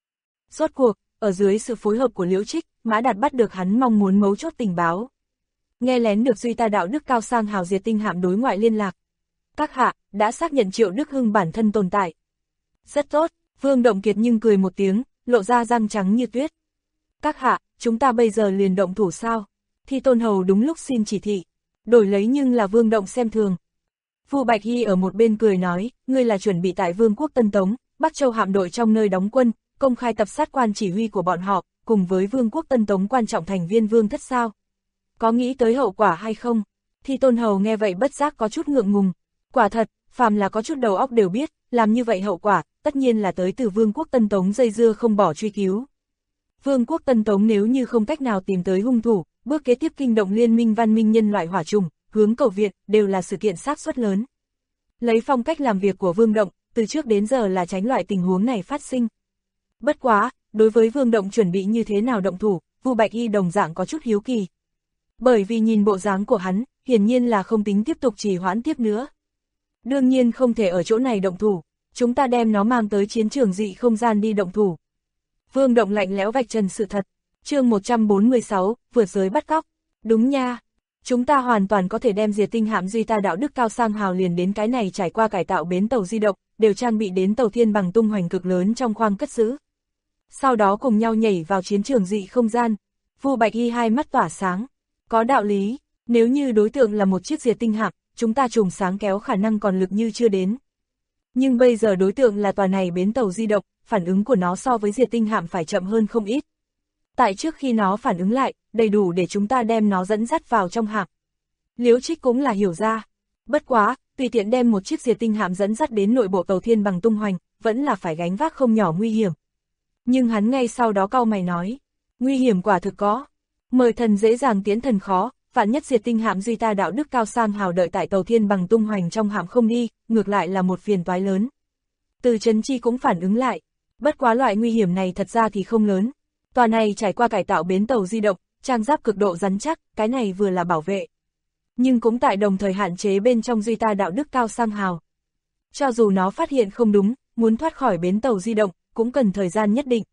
Rốt cuộc, ở dưới sự phối hợp của Liễu Trích, Mã Đạt bắt được hắn mong muốn mấu chốt tình báo. Nghe lén được Duy Ta đạo đức cao sang hào diệt tinh hạm đối ngoại liên lạc. Các hạ, đã xác nhận Triệu Đức Hưng bản thân tồn tại. Rất tốt, Vương Động Kiệt nhưng cười một tiếng, lộ ra răng trắng như tuyết. Các hạ, chúng ta bây giờ liền động thủ sao? Thi Tôn Hầu đúng lúc xin chỉ thị. Đổi lấy nhưng là Vương Động xem thường. Vu Bạch Hy ở một bên cười nói, ngươi là chuẩn bị tại Vương quốc Tân Tống, Bắc Châu hạm đội trong nơi đóng quân, công khai tập sát quan chỉ huy của bọn họ, cùng với Vương quốc Tân Tống quan trọng thành viên Vương thất sao? Có nghĩ tới hậu quả hay không? Thi Tôn Hầu nghe vậy bất giác có chút ngượng ngùng. Quả thật, phàm là có chút đầu óc đều biết, làm như vậy hậu quả, tất nhiên là tới từ Vương quốc Tân Tống dây dưa không bỏ truy cứu. Vương quốc Tân Tống nếu như không cách nào tìm tới hung thủ, bước kế tiếp kinh động liên minh văn minh nhân loại hỏa trùng, hướng cầu viện, đều là sự kiện xác suất lớn. Lấy phong cách làm việc của Vương Động, từ trước đến giờ là tránh loại tình huống này phát sinh. Bất quá, đối với Vương Động chuẩn bị như thế nào động thủ, Vu Bạch Y đồng dạng có chút hiếu kỳ. Bởi vì nhìn bộ dáng của hắn, hiển nhiên là không tính tiếp tục trì hoãn tiếp nữa. Đương nhiên không thể ở chỗ này động thủ, chúng ta đem nó mang tới chiến trường dị không gian đi động thủ. Vương Động lạnh lẽo vạch trần sự thật. Chương 146, vượt giới bắt cóc. Đúng nha, chúng ta hoàn toàn có thể đem diệt tinh hạm Duy Ta đạo đức cao sang hào liền đến cái này trải qua cải tạo bến tàu di động, đều trang bị đến tàu thiên bằng tung hoành cực lớn trong khoang cất giữ. Sau đó cùng nhau nhảy vào chiến trường dị không gian. Vu Bạch Y hai mắt tỏa sáng. Có đạo lý, nếu như đối tượng là một chiếc diệt tinh hạm, chúng ta trùng sáng kéo khả năng còn lực như chưa đến. Nhưng bây giờ đối tượng là tòa này bến tàu di động, phản ứng của nó so với diệt tinh hạm phải chậm hơn không ít. Tại trước khi nó phản ứng lại, đầy đủ để chúng ta đem nó dẫn dắt vào trong hạm. Liễu Trích cũng là hiểu ra. Bất quá, tùy tiện đem một chiếc diệt tinh hạm dẫn dắt đến nội bộ tàu thiên bằng tung hoành, vẫn là phải gánh vác không nhỏ nguy hiểm. Nhưng hắn ngay sau đó cau mày nói, nguy hiểm quả thực có. Mời thần dễ dàng tiến thần khó, vạn nhất diệt tinh hạm Duy Ta đạo đức cao sang hào đợi tại tàu thiên bằng tung hoành trong hạm không đi, ngược lại là một phiền toái lớn. Từ Trấn Chi cũng phản ứng lại, bất quá loại nguy hiểm này thật ra thì không lớn. Tòa này trải qua cải tạo bến tàu di động, trang giáp cực độ rắn chắc, cái này vừa là bảo vệ. Nhưng cũng tại đồng thời hạn chế bên trong Duy Ta đạo đức cao sang hào. Cho dù nó phát hiện không đúng, muốn thoát khỏi bến tàu di động, cũng cần thời gian nhất định.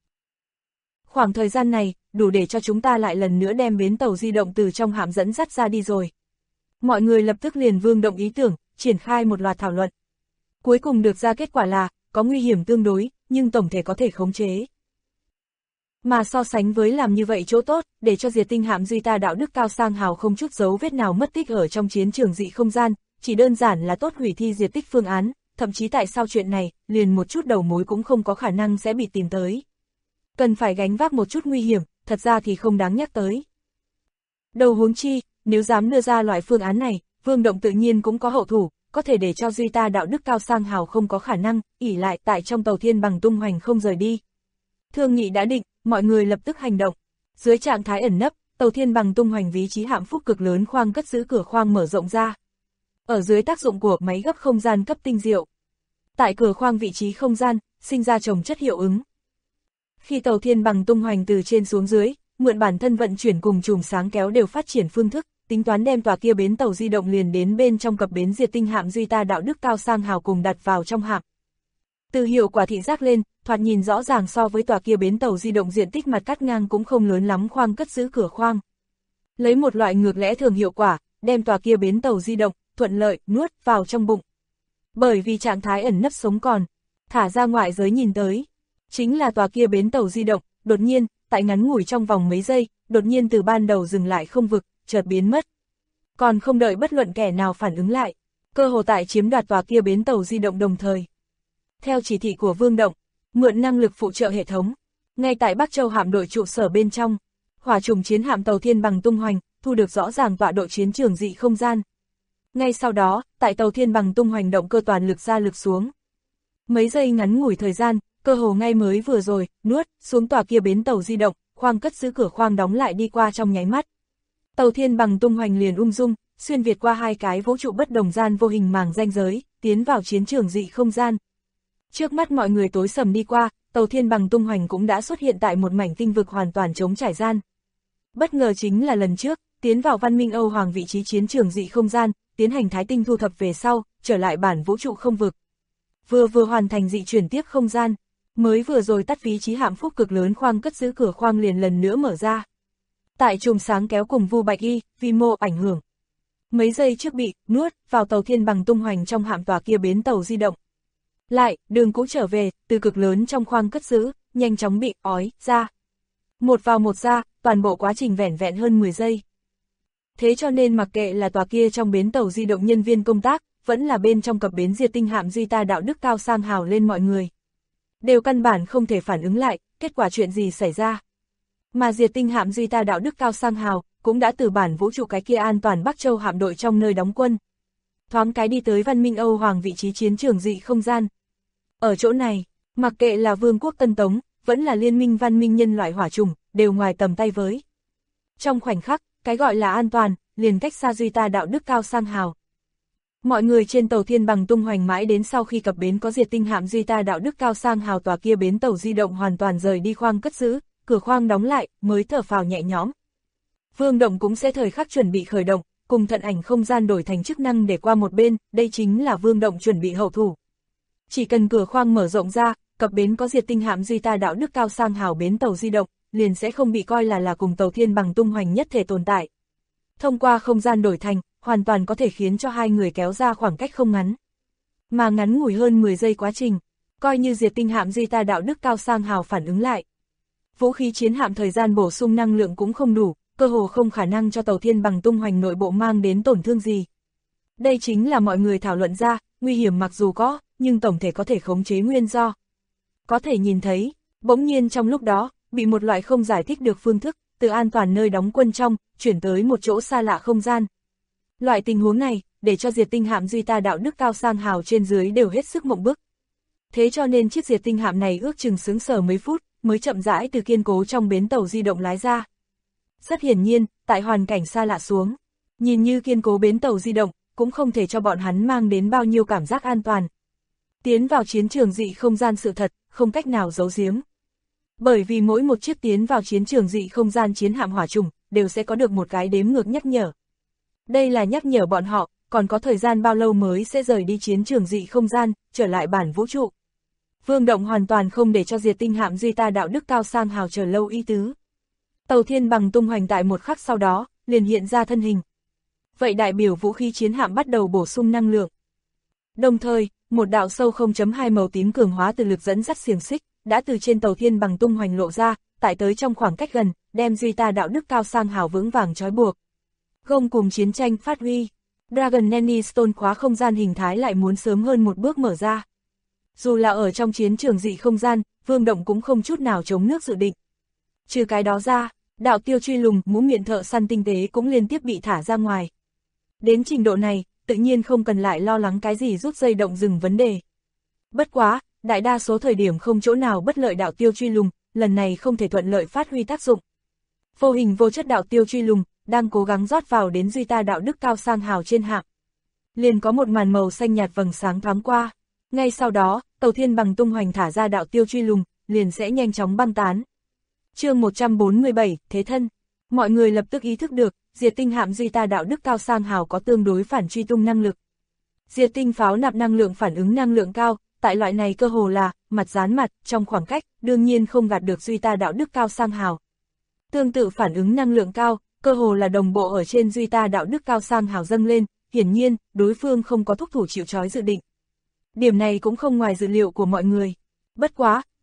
Khoảng thời gian này, đủ để cho chúng ta lại lần nữa đem bến tàu di động từ trong hạm dẫn dắt ra đi rồi. Mọi người lập tức liền Vương Động ý tưởng, triển khai một loạt thảo luận. Cuối cùng được ra kết quả là, có nguy hiểm tương đối, nhưng tổng thể có thể khống chế. Mà so sánh với làm như vậy chỗ tốt, để cho diệt tinh hạm Duy Ta đạo đức cao sang hào không chút dấu vết nào mất tích ở trong chiến trường dị không gian, chỉ đơn giản là tốt hủy thi diệt tích phương án, thậm chí tại sao chuyện này, liền một chút đầu mối cũng không có khả năng sẽ bị tìm tới. Cần phải gánh vác một chút nguy hiểm, thật ra thì không đáng nhắc tới. Đầu huống chi, nếu dám đưa ra loại phương án này, Vương Động tự nhiên cũng có hậu thủ, có thể để cho Duy Ta đạo đức cao sang hào không có khả năng, ỷ lại tại trong tàu thiên bằng tung hoành không rời đi. Thương nghị đã định, mọi người lập tức hành động. Dưới trạng thái ẩn nấp, tàu thiên bằng tung hoành ví chí hạm phúc cực lớn khoang cất giữ cửa khoang mở rộng ra. Ở dưới tác dụng của máy gấp không gian cấp tinh diệu. Tại cửa khoang vị trí không gian, sinh ra chồng chất hiệu ứng. Khi tàu thiên bằng tung hoành từ trên xuống dưới, mượn bản thân vận chuyển cùng chùm sáng kéo đều phát triển phương thức, tính toán đem tòa kia bến tàu di động liền đến bên trong cập bến diệt tinh hạm Duy Ta đạo đức cao sang hào cùng đặt vào trong hạm. Từ hiệu quả thị giác lên, thoạt nhìn rõ ràng so với tòa kia bến tàu di động diện tích mặt cắt ngang cũng không lớn lắm khoang cất giữ cửa khoang. Lấy một loại ngược lẽ thường hiệu quả, đem tòa kia bến tàu di động, thuận lợi, nuốt vào trong bụng. Bởi vì trạng thái ẩn nấp sống còn, thả ra ngoại giới nhìn tới, chính là tòa kia bến tàu di động, đột nhiên, tại ngắn ngủi trong vòng mấy giây, đột nhiên từ ban đầu dừng lại không vực, chợt biến mất. Còn không đợi bất luận kẻ nào phản ứng lại, cơ hồ tại chiếm đoạt tòa kia bến tàu di động đồng thời. Theo chỉ thị của Vương Động, mượn năng lực phụ trợ hệ thống, ngay tại Bắc Châu hạm đội trụ sở bên trong, hỏa trùng chiến hạm tàu Thiên Bằng tung hoành, thu được rõ ràng tọa độ chiến trường dị không gian. Ngay sau đó, tại tàu Thiên Bằng tung hoành động cơ toàn lực ra lực xuống. Mấy giây ngắn ngủi thời gian, cơ hồ ngay mới vừa rồi, nuốt xuống tòa kia bến tàu di động, khoang cất giữ cửa khoang đóng lại đi qua trong nháy mắt. Tàu Thiên Bằng tung hoành liền ung dung, xuyên việt qua hai cái vũ trụ bất đồng gian vô hình màng ranh giới, tiến vào chiến trường dị không gian. Trước mắt mọi người tối sầm đi qua, tàu Thiên Bằng tung hoành cũng đã xuất hiện tại một mảnh tinh vực hoàn toàn trống trải gian. Bất ngờ chính là lần trước, tiến vào văn minh Âu Hoàng vị trí chiến trường dị không gian, tiến hành thái tinh thu thập về sau, trở lại bản vũ trụ không vực. Vừa hoàn thành dị chuyển tiếp không gian, mới vừa rồi tắt vị trí hạm phúc cực lớn khoang cất giữ cửa khoang liền lần nữa mở ra. Tại chùm sáng kéo cùng Vu Bạch Y, vi mô ảnh hưởng. Mấy giây trước bị nuốt vào tàu Thiên Bằng tung hoành trong hạm tòa kia bến tàu di động. Lại, đường cũ trở về, từ cực lớn trong khoang cất giữ, nhanh chóng bị ói ra. Một vào một ra, toàn bộ quá trình vẻn vẹn hơn 10 giây. Thế cho nên mặc kệ là tòa kia trong bến tàu di động nhân viên công tác, vẫn là bên trong cập bến diệt tinh hạm Duy Ta đạo đức cao sang hào lên mọi người. Đều căn bản không thể phản ứng lại, kết quả chuyện gì xảy ra. Mà diệt tinh hạm Duy Ta đạo đức cao sang hào, cũng đã từ bản vũ trụ cái kia an toàn Bắc Châu hạm đội trong nơi đóng quân. Thoáng cái đi tới văn minh Âu Hoàng vị trí chiến trường dị không gian. Ở chỗ này, mặc kệ là Vương quốc Tân Tống, vẫn là liên minh văn minh nhân loại hỏa trùng, đều ngoài tầm tay với. Trong khoảnh khắc, cái gọi là an toàn, liền cách xa Duy Ta đạo đức cao sang hào. Mọi người trên tàu Thiên Bằng tung hoành mãi đến sau khi cập bến có diệt tinh hạm Duy Ta đạo đức cao sang hào tòa kia bến tàu di động hoàn toàn rời đi khoang cất giữ, cửa khoang đóng lại, mới thở phào nhẹ nhõm. Vương Động cũng sẽ thời khắc chuẩn bị khởi động, cùng thận ảnh không gian đổi thành chức năng để qua một bên, đây chính là Vương Động chuẩn bị hậu thủ. Chỉ cần cửa khoang mở rộng ra, cập bến có diệt tinh hạm Duy Ta đạo đức cao sang hào bến tàu di động, liền sẽ không bị coi là cùng tàu Thiên Bằng tung hoành nhất thể tồn tại. Thông qua không gian đổi thành, hoàn toàn có thể khiến cho hai người kéo ra khoảng cách không ngắn. Mà ngắn ngủi hơn 10 giây quá trình, coi như diệt tinh hạm Duy Ta đạo đức cao sang hào phản ứng lại. Vũ khí chiến hạm thời gian bổ sung năng lượng cũng không đủ, cơ hồ không khả năng cho tàu Thiên Bằng tung hoành nội bộ mang đến tổn thương gì. Đây chính là mọi người thảo luận ra, nguy hiểm mặc dù có, nhưng tổng thể có thể khống chế nguyên do. Có thể nhìn thấy, bỗng nhiên trong lúc đó, bị một loại không giải thích được phương thức, từ an toàn nơi đóng quân trong, chuyển tới một chỗ xa lạ không gian. Loại tình huống này, để cho diệt tinh hạm Duy Ta đạo đức cao sang hào trên dưới đều hết sức mộng bức. Thế cho nên chiếc diệt tinh hạm này ước chừng sững sờ mấy phút, mới chậm rãi từ kiên cố trong bến tàu di động lái ra. Rất hiển nhiên, tại hoàn cảnh xa lạ xuống, nhìn như kiên cố bến tàu di động, cũng không thể cho bọn hắn mang đến bao nhiêu cảm giác an toàn. Tiến vào chiến trường dị không gian sự thật, không cách nào giấu giếm. Bởi vì mỗi một chiếc tiến vào chiến trường dị không gian chiến hạm hỏa trùng, đều sẽ có được một cái đếm ngược nhắc nhở. Đây là nhắc nhở bọn họ, còn có thời gian bao lâu mới sẽ rời đi chiến trường dị không gian, trở lại bản vũ trụ. Vương Động hoàn toàn không để cho diệt tinh hạm Duy Ta đạo đức cao sang hào chờ lâu ý tứ. Tàu Thiên Bằng tung hoành tại một khắc sau đó, liền hiện ra thân hình. Vậy đại biểu vũ khí chiến hạm bắt đầu bổ sung năng lượng. Đồng thời, một đạo sâu 0.2 màu tím cường hóa từ lực dẫn dắt xiềng xích, đã từ trên tàu Thiên Bằng tung hoành lộ ra, tại tới trong khoảng cách gần, đem Duy Ta đạo đức cao sang hào vững vàng trói buộc. Gông cùng chiến tranh phát huy, Dragon Nanny Stone khóa không gian hình thái lại muốn sớm hơn một bước mở ra. Dù là ở trong chiến trường dị không gian, Vương Động cũng không chút nào chống nước dự định. Trừ cái đó ra, đạo tiêu truy lùng, mũ miệng thợ săn tinh tế cũng liên tiếp bị thả ra ngoài. Đến trình độ này, tự nhiên không cần lại lo lắng cái gì rút dây động dừng vấn đề. Bất quá, đại đa số thời điểm không chỗ nào bất lợi đạo tiêu truy lùng, lần này không thể thuận lợi phát huy tác dụng. Vô hình vô chất đạo tiêu truy lùng, đang cố gắng rót vào đến Duy Ta đạo đức cao sang hào trên hạm. Liền có một màn màu xanh nhạt vầng sáng thoáng qua. Ngay sau đó, tàu Thiên Bằng tung hoành thả ra đạo tiêu truy lùng, liền sẽ nhanh chóng băng tán. Chương 147, Thế thân. Mọi người lập tức ý thức được, diệt tinh hạm Duy Ta đạo đức cao sang hào có tương đối phản truy tung năng lực. Diệt tinh pháo nạp năng lượng phản ứng năng lượng cao, tại loại này cơ hồ là mặt dán mặt, trong khoảng cách, đương nhiên không gạt được Duy Ta đạo đức cao sang hào. Tương tự phản ứng năng lượng cao, cơ hồ là đồng bộ ở trên Duy Ta đạo đức cao sang hào dâng lên, hiển nhiên, đối phương không có thúc thủ chịu trói dự định. Điểm này cũng không ngoài dự liệu của mọi người. Bất quá,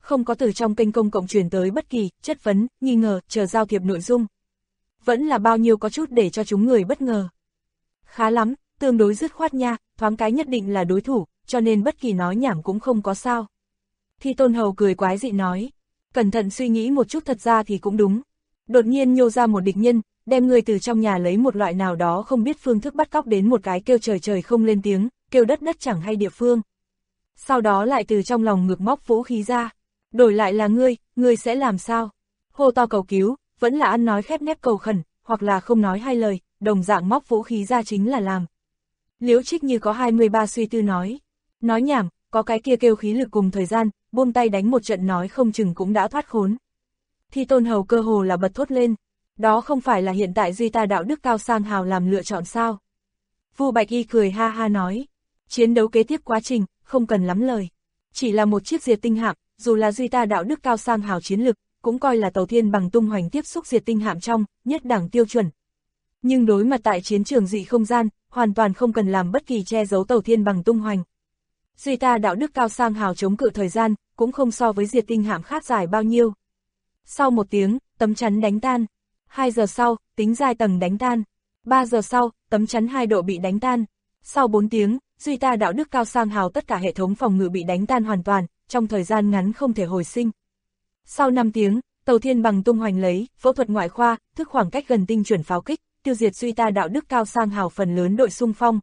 không có từ trong kênh công cộng truyền tới bất kỳ chất vấn, nghi ngờ, chờ giao thiệp nội dung. Vẫn là bao nhiêu có chút để cho chúng người bất ngờ. Khá lắm, tương đối dứt khoát nha, thoáng cái nhất định là đối thủ, cho nên bất kỳ nói nhảm cũng không có sao. Thi Tôn Hầu cười quái dị nói, cẩn thận suy nghĩ một chút thật ra thì cũng đúng. Đột nhiên nhô ra một địch nhân, đem người từ trong nhà lấy một loại nào đó không biết phương thức bắt cóc đến một cái kêu trời trời không lên tiếng, kêu đất đất chẳng hay địa phương. Sau đó lại từ trong lòng ngực móc vũ khí ra. Đổi lại là ngươi sẽ làm sao? Hô to cầu cứu, vẫn là ăn nói khép nép cầu khẩn, hoặc là không nói hai lời, đồng dạng móc vũ khí ra chính là làm. Liễu Trích Như có 23 suy tư nói nhảm, có cái kia kêu khí lực cùng thời gian, buông tay đánh một trận nói không chừng cũng đã thoát khốn. Thi Tôn Hầu cơ hồ là bật thốt lên, đó không phải là hiện tại duy ta đạo đức cao sang hào làm lựa chọn sao? Vu Bạch Y cười ha ha nói, chiến đấu kế tiếp quá trình, không cần lắm lời. Chỉ là một chiếc diệt tinh hạm, dù là duy ta đạo đức cao sang hào chiến lực, cũng coi là tàu thiên bằng tung hoành tiếp xúc diệt tinh hạm trong, nhất đẳng tiêu chuẩn. Nhưng đối mặt tại chiến trường dị không gian, hoàn toàn không cần làm bất kỳ che giấu tàu thiên bằng tung hoành. Duy ta đạo đức cao sang hào chống cự thời gian, cũng không so với diệt tinh hạm khác dài bao nhiêu. Sau 1 tiếng, tấm chắn đánh tan. 2 giờ sau, tính giai tầng đánh tan. 3 giờ sau, tấm chắn 2 độ bị đánh tan. Sau 4 tiếng, duy ta đạo đức cao sang hào tất cả hệ thống phòng ngự bị đánh tan hoàn toàn, trong thời gian ngắn không thể hồi sinh. Sau 5 tiếng, tàu thiên bằng tung hoành lấy, phẫu thuật ngoại khoa, thức khoảng cách gần tinh chuẩn pháo kích, tiêu diệt duy ta đạo đức cao sang hào phần lớn đội xung phong.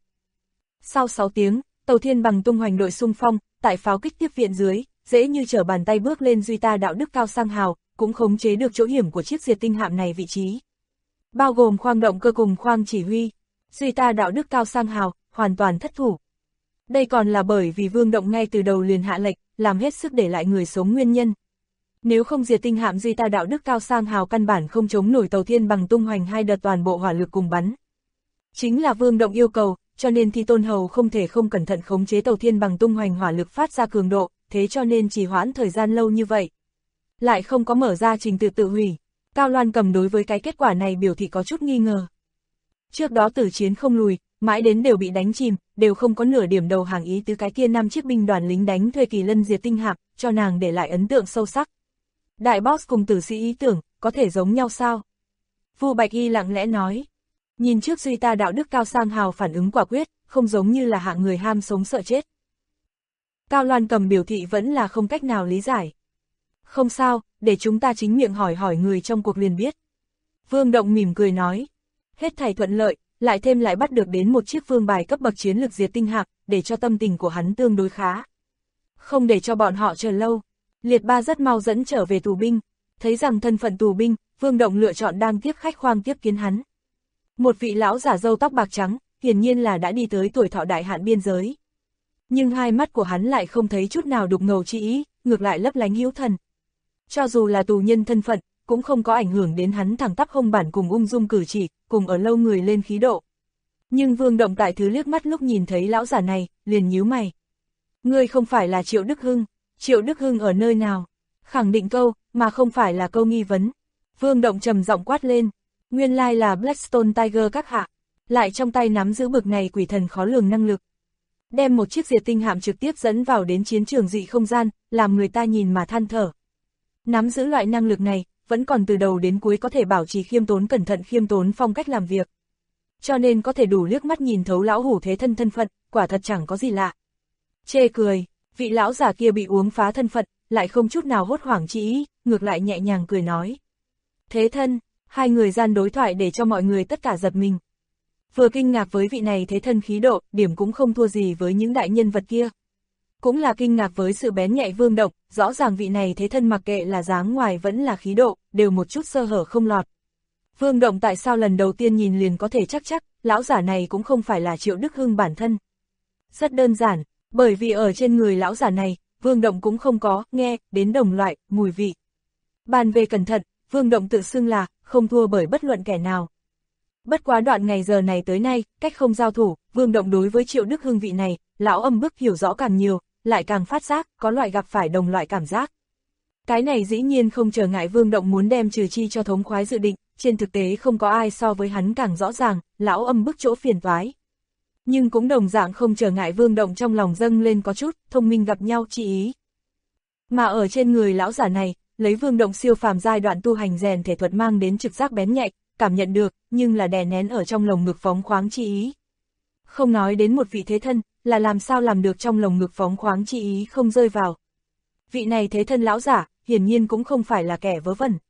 Sau 6 tiếng, tàu thiên bằng tung hoành đội xung phong, tại pháo kích tiếp viện dưới, dễ như trở bàn tay bước lên duy ta đạo đức cao sang hào, cũng khống chế được chỗ hiểm của chiếc diệt tinh hạm này vị trí. Bao gồm khoang động cơ cùng khoang chỉ huy, duy ta đạo đức cao sang hào, hoàn toàn thất thủ. Đây còn là bởi vì Vương Động ngay từ đầu liền hạ lệnh, làm hết sức để lại người sống nguyên nhân. Nếu không diệt tinh hạm duy ta đạo đức cao sang hào căn bản không chống nổi tàu thiên bằng tung hoành 2 đợt toàn bộ hỏa lực cùng bắn. Chính là Vương Động yêu cầu, cho nên Thi Tôn Hầu không thể không cẩn thận khống chế tàu thiên bằng tung hoành hỏa lực phát ra cường độ, thế cho nên trì hoãn thời gian lâu như vậy. Lại không có mở ra trình tự tự hủy. Cao Loan Cầm đối với cái kết quả này biểu thị có chút nghi ngờ. Trước đó tử chiến không lùi, mãi đến đều bị đánh chìm, đều không có nửa điểm đầu hàng ý tứ cái kia 5 chiếc binh đoàn lính đánh thuê Kỳ Lân diệt tinh hạm, cho nàng để lại ấn tượng sâu sắc. Đại boss cùng tử sĩ ý tưởng, có thể giống nhau sao? Vu Bạch Y lặng lẽ nói. Nhìn trước duy ta đạo đức cao sang hào phản ứng quả quyết, không giống như là hạng người ham sống sợ chết. Cao Loan Cầm biểu thị vẫn là không cách nào lý giải. Không sao, để chúng ta chính miệng hỏi hỏi người trong cuộc liền biết. Vương Động mỉm cười nói. Hết thảy thuận lợi, lại thêm lại bắt được đến một chiếc vương bài cấp bậc chiến lược diệt tinh hạm, để cho tâm tình của hắn tương đối khá. Không để cho bọn họ chờ lâu, Liệt Ba rất mau dẫn trở về tù binh. Thấy rằng thân phận tù binh, Vương Động lựa chọn đang tiếp khách khoang tiếp kiến hắn. Một vị lão giả râu tóc bạc trắng, hiển nhiên là đã đi tới tuổi thọ đại hạn biên giới. Nhưng hai mắt của hắn lại không thấy chút nào đục ngầu chi ý, ngược lại lấp lánh hữu thần. Cho dù là tù nhân thân phận, cũng không có ảnh hưởng đến hắn thẳng tắp hông bản cùng ung dung cử chỉ, cùng ở lâu người lên khí độ. Nhưng Vương Động tại thứ liếc mắt lúc nhìn thấy lão giả này, liền nhíu mày. Ngươi không phải là Triệu Đức Hưng, Triệu Đức Hưng ở nơi nào? Khẳng định câu, mà không phải là câu nghi vấn. Vương Động trầm giọng quát lên, nguyên lai là Blackstone Tiger các hạ, lại trong tay nắm giữ bực này quỷ thần khó lường năng lực. Đem một chiếc diệt tinh hạm trực tiếp dẫn vào đến chiến trường dị không gian, làm người ta nhìn mà than thở. Nắm giữ loại năng lực này, vẫn còn từ đầu đến cuối có thể bảo trì khiêm tốn cẩn thận khiêm tốn phong cách làm việc. Cho nên có thể đủ liếc mắt nhìn thấu lão hủ thế thân phận, quả thật chẳng có gì lạ. Chê cười, vị lão giả kia bị uống phá thân phận, lại không chút nào hốt hoảng chi ý, ngược lại nhẹ nhàng cười nói. Thế thân, hai người gian đối thoại để cho mọi người tất cả giật mình. Vừa kinh ngạc với vị này thế thân khí độ, điểm cũng không thua gì với những đại nhân vật kia. Cũng là kinh ngạc với sự bén nhạy Vương Động, rõ ràng vị này thế thân mặc kệ là dáng ngoài vẫn là khí độ, đều một chút sơ hở không lọt. Vương Động tại sao lần đầu tiên nhìn liền có thể chắc, lão giả này cũng không phải là Triệu Đức Hưng bản thân. Rất đơn giản, bởi vì ở trên người lão giả này, Vương Động cũng không có, nghe, đến đồng loại, mùi vị. Bàn về cẩn thận, Vương Động tự xưng là, không thua bởi bất luận kẻ nào. Bất quá đoạn ngày giờ này tới nay, cách không giao thủ, Vương Động đối với Triệu Đức Hưng vị này, lão âm bức hiểu rõ càng nhiều, lại càng phát giác, có loại gặp phải đồng loại cảm giác. Cái này dĩ nhiên không trở ngại Vương Động muốn đem trừ chi cho thống khoái dự định, trên thực tế không có ai so với hắn càng rõ ràng, lão âm bức chỗ phiền toái. Nhưng cũng đồng dạng không trở ngại Vương Động trong lòng dâng lên có chút, thông minh gặp nhau chi ý. Mà ở trên người lão giả này, lấy Vương Động siêu phàm giai đoạn tu hành rèn thể thuật mang đến trực giác bén nhạy, cảm nhận được, nhưng là đè nén ở trong lồng ngực phóng khoáng chi ý. Không nói đến một vị thế thân, là làm sao làm được trong lồng ngực phóng khoáng chi ý không rơi vào. Vị này thế thân lão giả, hiển nhiên cũng không phải là kẻ vớ vẩn.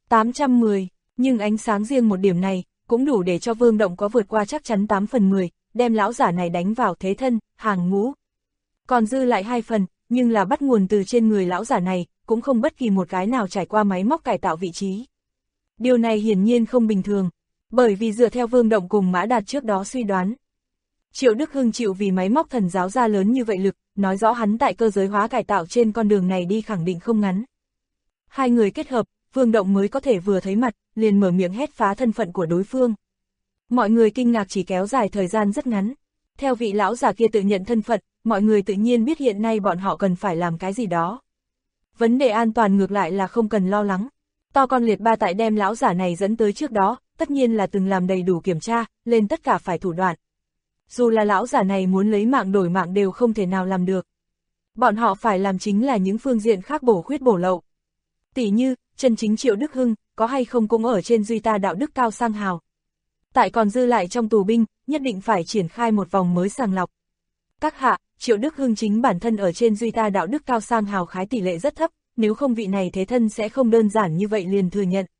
810, nhưng ánh sáng riêng một điểm này, cũng đủ để cho Vương Động có vượt qua chắc chắn 8 phần 10, đem lão giả này đánh vào thế thân, hàng ngũ. Còn dư lại 2 phần, nhưng là bắt nguồn từ trên người lão giả này, cũng không bất kỳ một cái nào trải qua máy móc cải tạo vị trí. Điều này hiển nhiên không bình thường, bởi vì dựa theo Vương Động cùng Mã Đạt trước đó suy đoán. Triệu Đức Hưng chịu vì máy móc thần giáo ra lớn như vậy lực, nói rõ hắn tại cơ giới hóa cải tạo trên con đường này đi khẳng định không ngắn. Hai người kết hợp, Vương Động mới có thể vừa thấy mặt, liền mở miệng hét phá thân phận của đối phương. Mọi người kinh ngạc chỉ kéo dài thời gian rất ngắn. Theo vị lão giả kia tự nhận thân phận, mọi người tự nhiên biết hiện nay bọn họ cần phải làm cái gì đó. Vấn đề an toàn ngược lại là không cần lo lắng. To con liệt ba tại đem lão giả này dẫn tới trước đó, tất nhiên là từng làm đầy đủ kiểm tra, lên tất cả phải thủ đoạn. Dù là lão giả này muốn lấy mạng đổi mạng đều không thể nào làm được. Bọn họ phải làm chính là những phương diện khác bổ khuyết bổ lậu. Tỷ như, chân chính Triệu Đức Hưng, có hay không cũng ở trên duy ta đạo đức cao sang hào. Tại còn dư lại trong tù binh, nhất định phải triển khai một vòng mới sàng lọc. Các hạ, Triệu Đức Hưng chính bản thân ở trên duy ta đạo đức cao sang hào khái tỷ lệ rất thấp, nếu không vị này thế thân sẽ không đơn giản như vậy liền thừa nhận.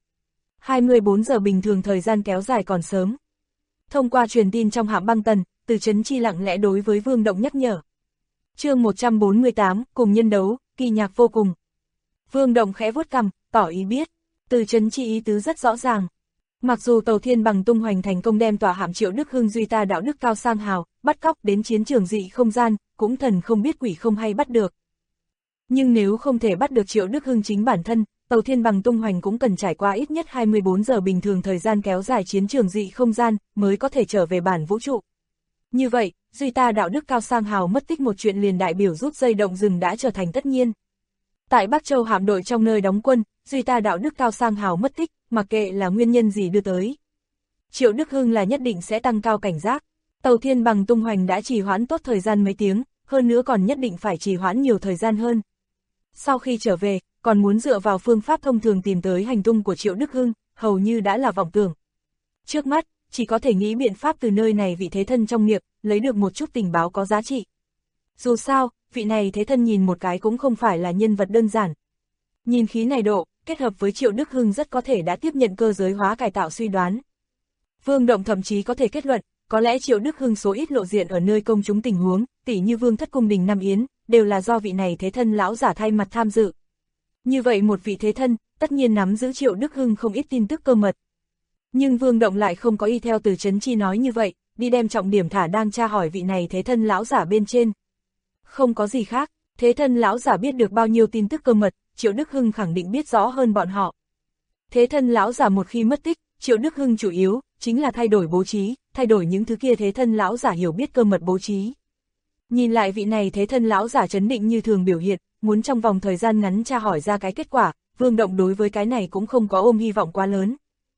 24 giờ bình thường thời gian kéo dài còn sớm. Thông qua truyền tin trong hạm băng tần, Từ Chấn Chi lặng lẽ đối với Vương Động nhắc nhở. Chương 148, cùng nhân đấu, kỳ nhạc vô cùng. Vương Động khẽ vuốt cằm, tỏ ý biết. Từ Chấn Chi ý tứ rất rõ ràng. Mặc dù Tàu Thiên Bằng tung hoành thành công đem tòa hạm Triệu Đức Hưng duy ta đạo đức cao sang hào, bắt cóc đến chiến trường dị không gian, cũng thần không biết quỷ không hay bắt được. Nhưng nếu không thể bắt được Triệu Đức Hưng chính bản thân, Tàu Thiên Bằng tung hoành cũng cần trải qua ít nhất 24 giờ bình thường thời gian kéo dài chiến trường dị không gian, mới có thể trở về bản vũ trụ. Như vậy, duy ta đạo đức cao sang hào mất tích một chuyện liền đại biểu rút dây động rừng đã trở thành tất nhiên. Tại Bắc Châu hạm đội trong nơi đóng quân, duy ta đạo đức cao sang hào mất tích, mặc kệ là nguyên nhân gì đưa tới. Triệu Đức Hưng là nhất định sẽ tăng cao cảnh giác. Tàu Thiên Bằng tung hoành đã trì hoãn tốt thời gian mấy tiếng, hơn nữa còn nhất định phải trì hoãn nhiều thời gian hơn. Sau khi trở về, còn muốn dựa vào phương pháp thông thường tìm tới hành tung của Triệu Đức Hưng, hầu như đã là vọng tưởng. Trước mắt, chỉ có thể nghĩ biện pháp từ nơi này vị thế thân trong miệng, lấy được một chút tình báo có giá trị. Dù sao, vị này thế thân nhìn một cái cũng không phải là nhân vật đơn giản. Nhìn khí này độ, kết hợp với Triệu Đức Hưng rất có thể đã tiếp nhận cơ giới hóa cải tạo suy đoán. Vương Động thậm chí có thể kết luận, có lẽ Triệu Đức Hưng số ít lộ diện ở nơi công chúng tình huống, tỉ như Vương Thất Cung Đình Nam Yến, đều là do vị này thế thân lão giả thay mặt tham dự. Như vậy một vị thế thân, tất nhiên nắm giữ Triệu Đức Hưng không ít tin tức cơ mật. Nhưng Vương Động lại không có y theo Từ Chấn Chi nói như vậy, đi đem trọng điểm thả đang tra hỏi vị này thế thân lão giả bên trên. Không có gì khác, thế thân lão giả biết được bao nhiêu tin tức cơ mật, Triệu Đức Hưng khẳng định biết rõ hơn bọn họ. Thế thân lão giả một khi mất tích, Triệu Đức Hưng chủ yếu chính là thay đổi bố trí, thay đổi những thứ kia thế thân lão giả hiểu biết cơ mật bố trí. Nhìn lại vị này thế thân lão giả trấn định như thường biểu hiện, muốn trong vòng thời gian ngắn tra hỏi ra cái kết quả, Vương Động đối với cái này cũng không có ôm hy vọng quá lớn.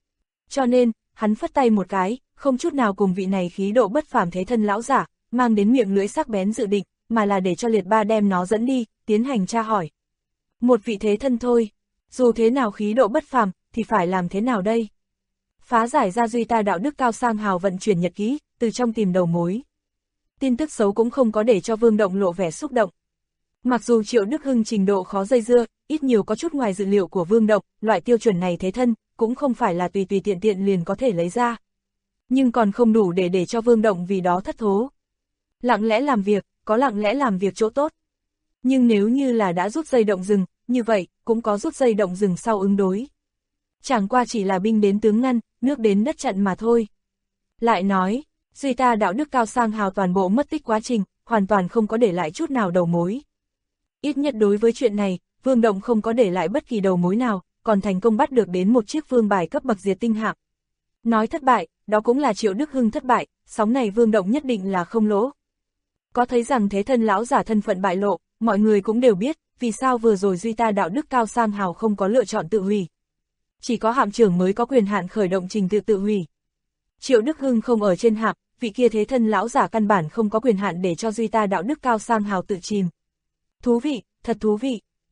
Cho nên, hắn phất tay một cái, không chút nào cùng vị này khí độ bất phàm thế thân lão giả, mang đến miệng lưỡi sắc bén dự định, mà là để cho liệt ba đem nó dẫn đi, tiến hành tra hỏi. Một vị thế thân thôi, dù thế nào khí độ bất phàm, thì phải làm thế nào đây? Phá giải ra duy ta đạo đức cao sang hào vận chuyển nhật ký, từ trong tìm đầu mối. Tin tức xấu cũng không có để cho Vương Động lộ vẻ xúc động. Mặc dù Triệu Đức Hưng trình độ khó dây dưa, ít nhiều có chút ngoài dự liệu của Vương Động, loại tiêu chuẩn này thế thân, cũng không phải là tùy tùy tiện tiện liền có thể lấy ra. Nhưng còn không đủ để cho Vương Động vì đó thất thố. Lặng lẽ làm việc, có lặng lẽ làm việc chỗ tốt. Nhưng nếu như là đã rút dây động rừng, như vậy, cũng có rút dây động rừng sau ứng đối. Chẳng qua chỉ là binh đến tướng ngăn, nước đến đất chặn mà thôi. Lại nói, duy ta đạo đức cao sang hào toàn bộ mất tích quá trình, hoàn toàn không có để lại chút nào đầu mối. Ít nhất đối với chuyện này, Vương Động không có để lại bất kỳ đầu mối nào, còn thành công bắt được đến một chiếc vương bài cấp bậc diệt tinh hạm. Nói thất bại, đó cũng là Triệu Đức Hưng thất bại, sóng này Vương Động nhất định là không lỗ. Có thấy rằng thế thân lão giả thân phận bại lộ, mọi người cũng đều biết, vì sao vừa rồi duy ta đạo đức cao sang hào không có lựa chọn tự hủy. Chỉ có hạm trưởng mới có quyền hạn khởi động trình tự tự hủy. Triệu Đức Hưng không ở trên hạm, vị kia thế thân lão giả căn bản không có quyền hạn để cho duy ta đạo đức cao sang hào tự chìm. Thú vị, thật thú vị.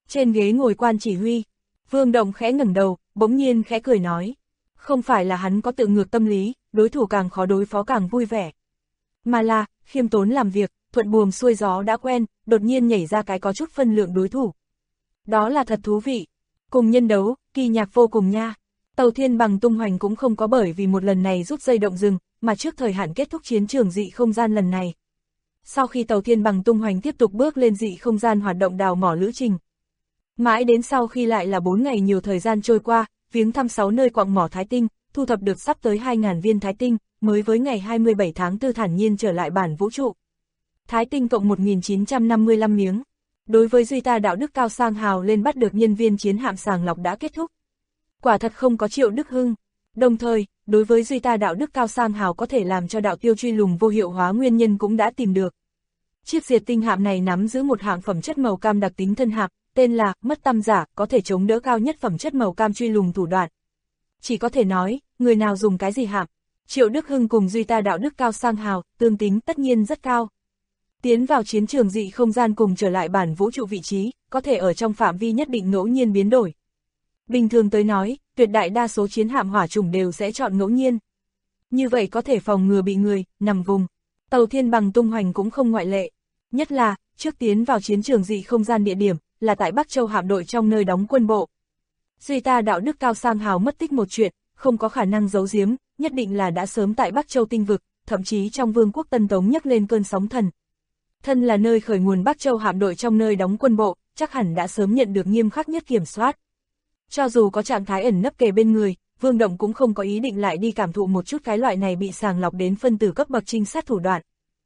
Trên ghế ngồi quan chỉ huy, Vương Động khẽ ngẩng đầu, bỗng nhiên khẽ cười nói. Không phải là hắn có tự ngược tâm lý, đối thủ càng khó đối phó càng vui vẻ. Mà là, khiêm tốn làm việc, thuận buồm xuôi gió đã quen, đột nhiên nhảy ra cái có chút phân lượng đối thủ. Đó là thật thú vị. Cùng nhân đấu, kỳ nhạc vô cùng nha. Tàu Thiên Bằng tung hoành cũng không có bởi vì một lần này rút dây động rừng, mà trước thời hạn kết thúc chiến trường dị không gian lần này. Sau khi Tàu Thiên Bằng tung hoành tiếp tục bước lên dị không gian hoạt động đào mỏ lữ trình. Mãi đến sau khi lại là 4 ngày nhiều thời gian trôi qua, viếng thăm 6 nơi quặng mỏ Thái Tinh, thu thập được sắp tới 2.000 viên Thái Tinh, mới với ngày 27 tháng 4 thản nhiên trở lại bản vũ trụ. Thái Tinh cộng 1955 miếng. Đối với Duy Ta đạo đức cao sang hào lên bắt được nhân viên chiến hạm sàng lọc đã kết thúc. Quả thật không có Triệu Đức Hưng. Đồng thời, đối với Duy Ta đạo đức cao sang hào có thể làm cho đạo tiêu truy lùng vô hiệu hóa nguyên nhân cũng đã tìm được. Chiếc diệt tinh hạm này nắm giữ một hạng phẩm chất màu cam đặc tính thân hạm, tên là mất tâm giả, có thể chống đỡ cao nhất phẩm chất màu cam truy lùng thủ đoạn. Chỉ có thể nói, người nào dùng cái gì hạm, Triệu Đức Hưng cùng Duy Ta đạo đức cao sang hào, tương tính tất nhiên rất cao. Tiến vào chiến trường dị không gian cùng trở lại bản vũ trụ vị trí, có thể ở trong phạm vi nhất định ngẫu nhiên biến đổi. Bình thường tới nói, tuyệt đại đa số chiến hạm hỏa chủng đều sẽ chọn ngẫu nhiên. Như vậy có thể phòng ngừa bị người, nằm vùng. Tàu Thiên Bằng tung hoành cũng không ngoại lệ. Nhất là, trước tiến vào chiến trường dị không gian địa điểm, là tại Bắc Châu hạm đội trong nơi đóng quân bộ. Duy Ta đạo đức cao sang hào mất tích một chuyện, không có khả năng giấu giếm, nhất định là đã sớm tại Bắc Châu tinh vực, thậm chí trong Vương quốc Tân Tống nhấc lên cơn sóng thần. Thân là nơi khởi nguồn Bắc Châu hạm đội trong nơi đóng quân bộ, chắc hẳn đã sớm nhận được nghiêm khắc nhất kiểm soát. Cho dù có trạng thái ẩn nấp kề bên người, Vương Động cũng không có ý định lại đi cảm thụ một chút cái loại này bị sàng lọc đến phân tử cấp bậc trinh sát thủ đoạn.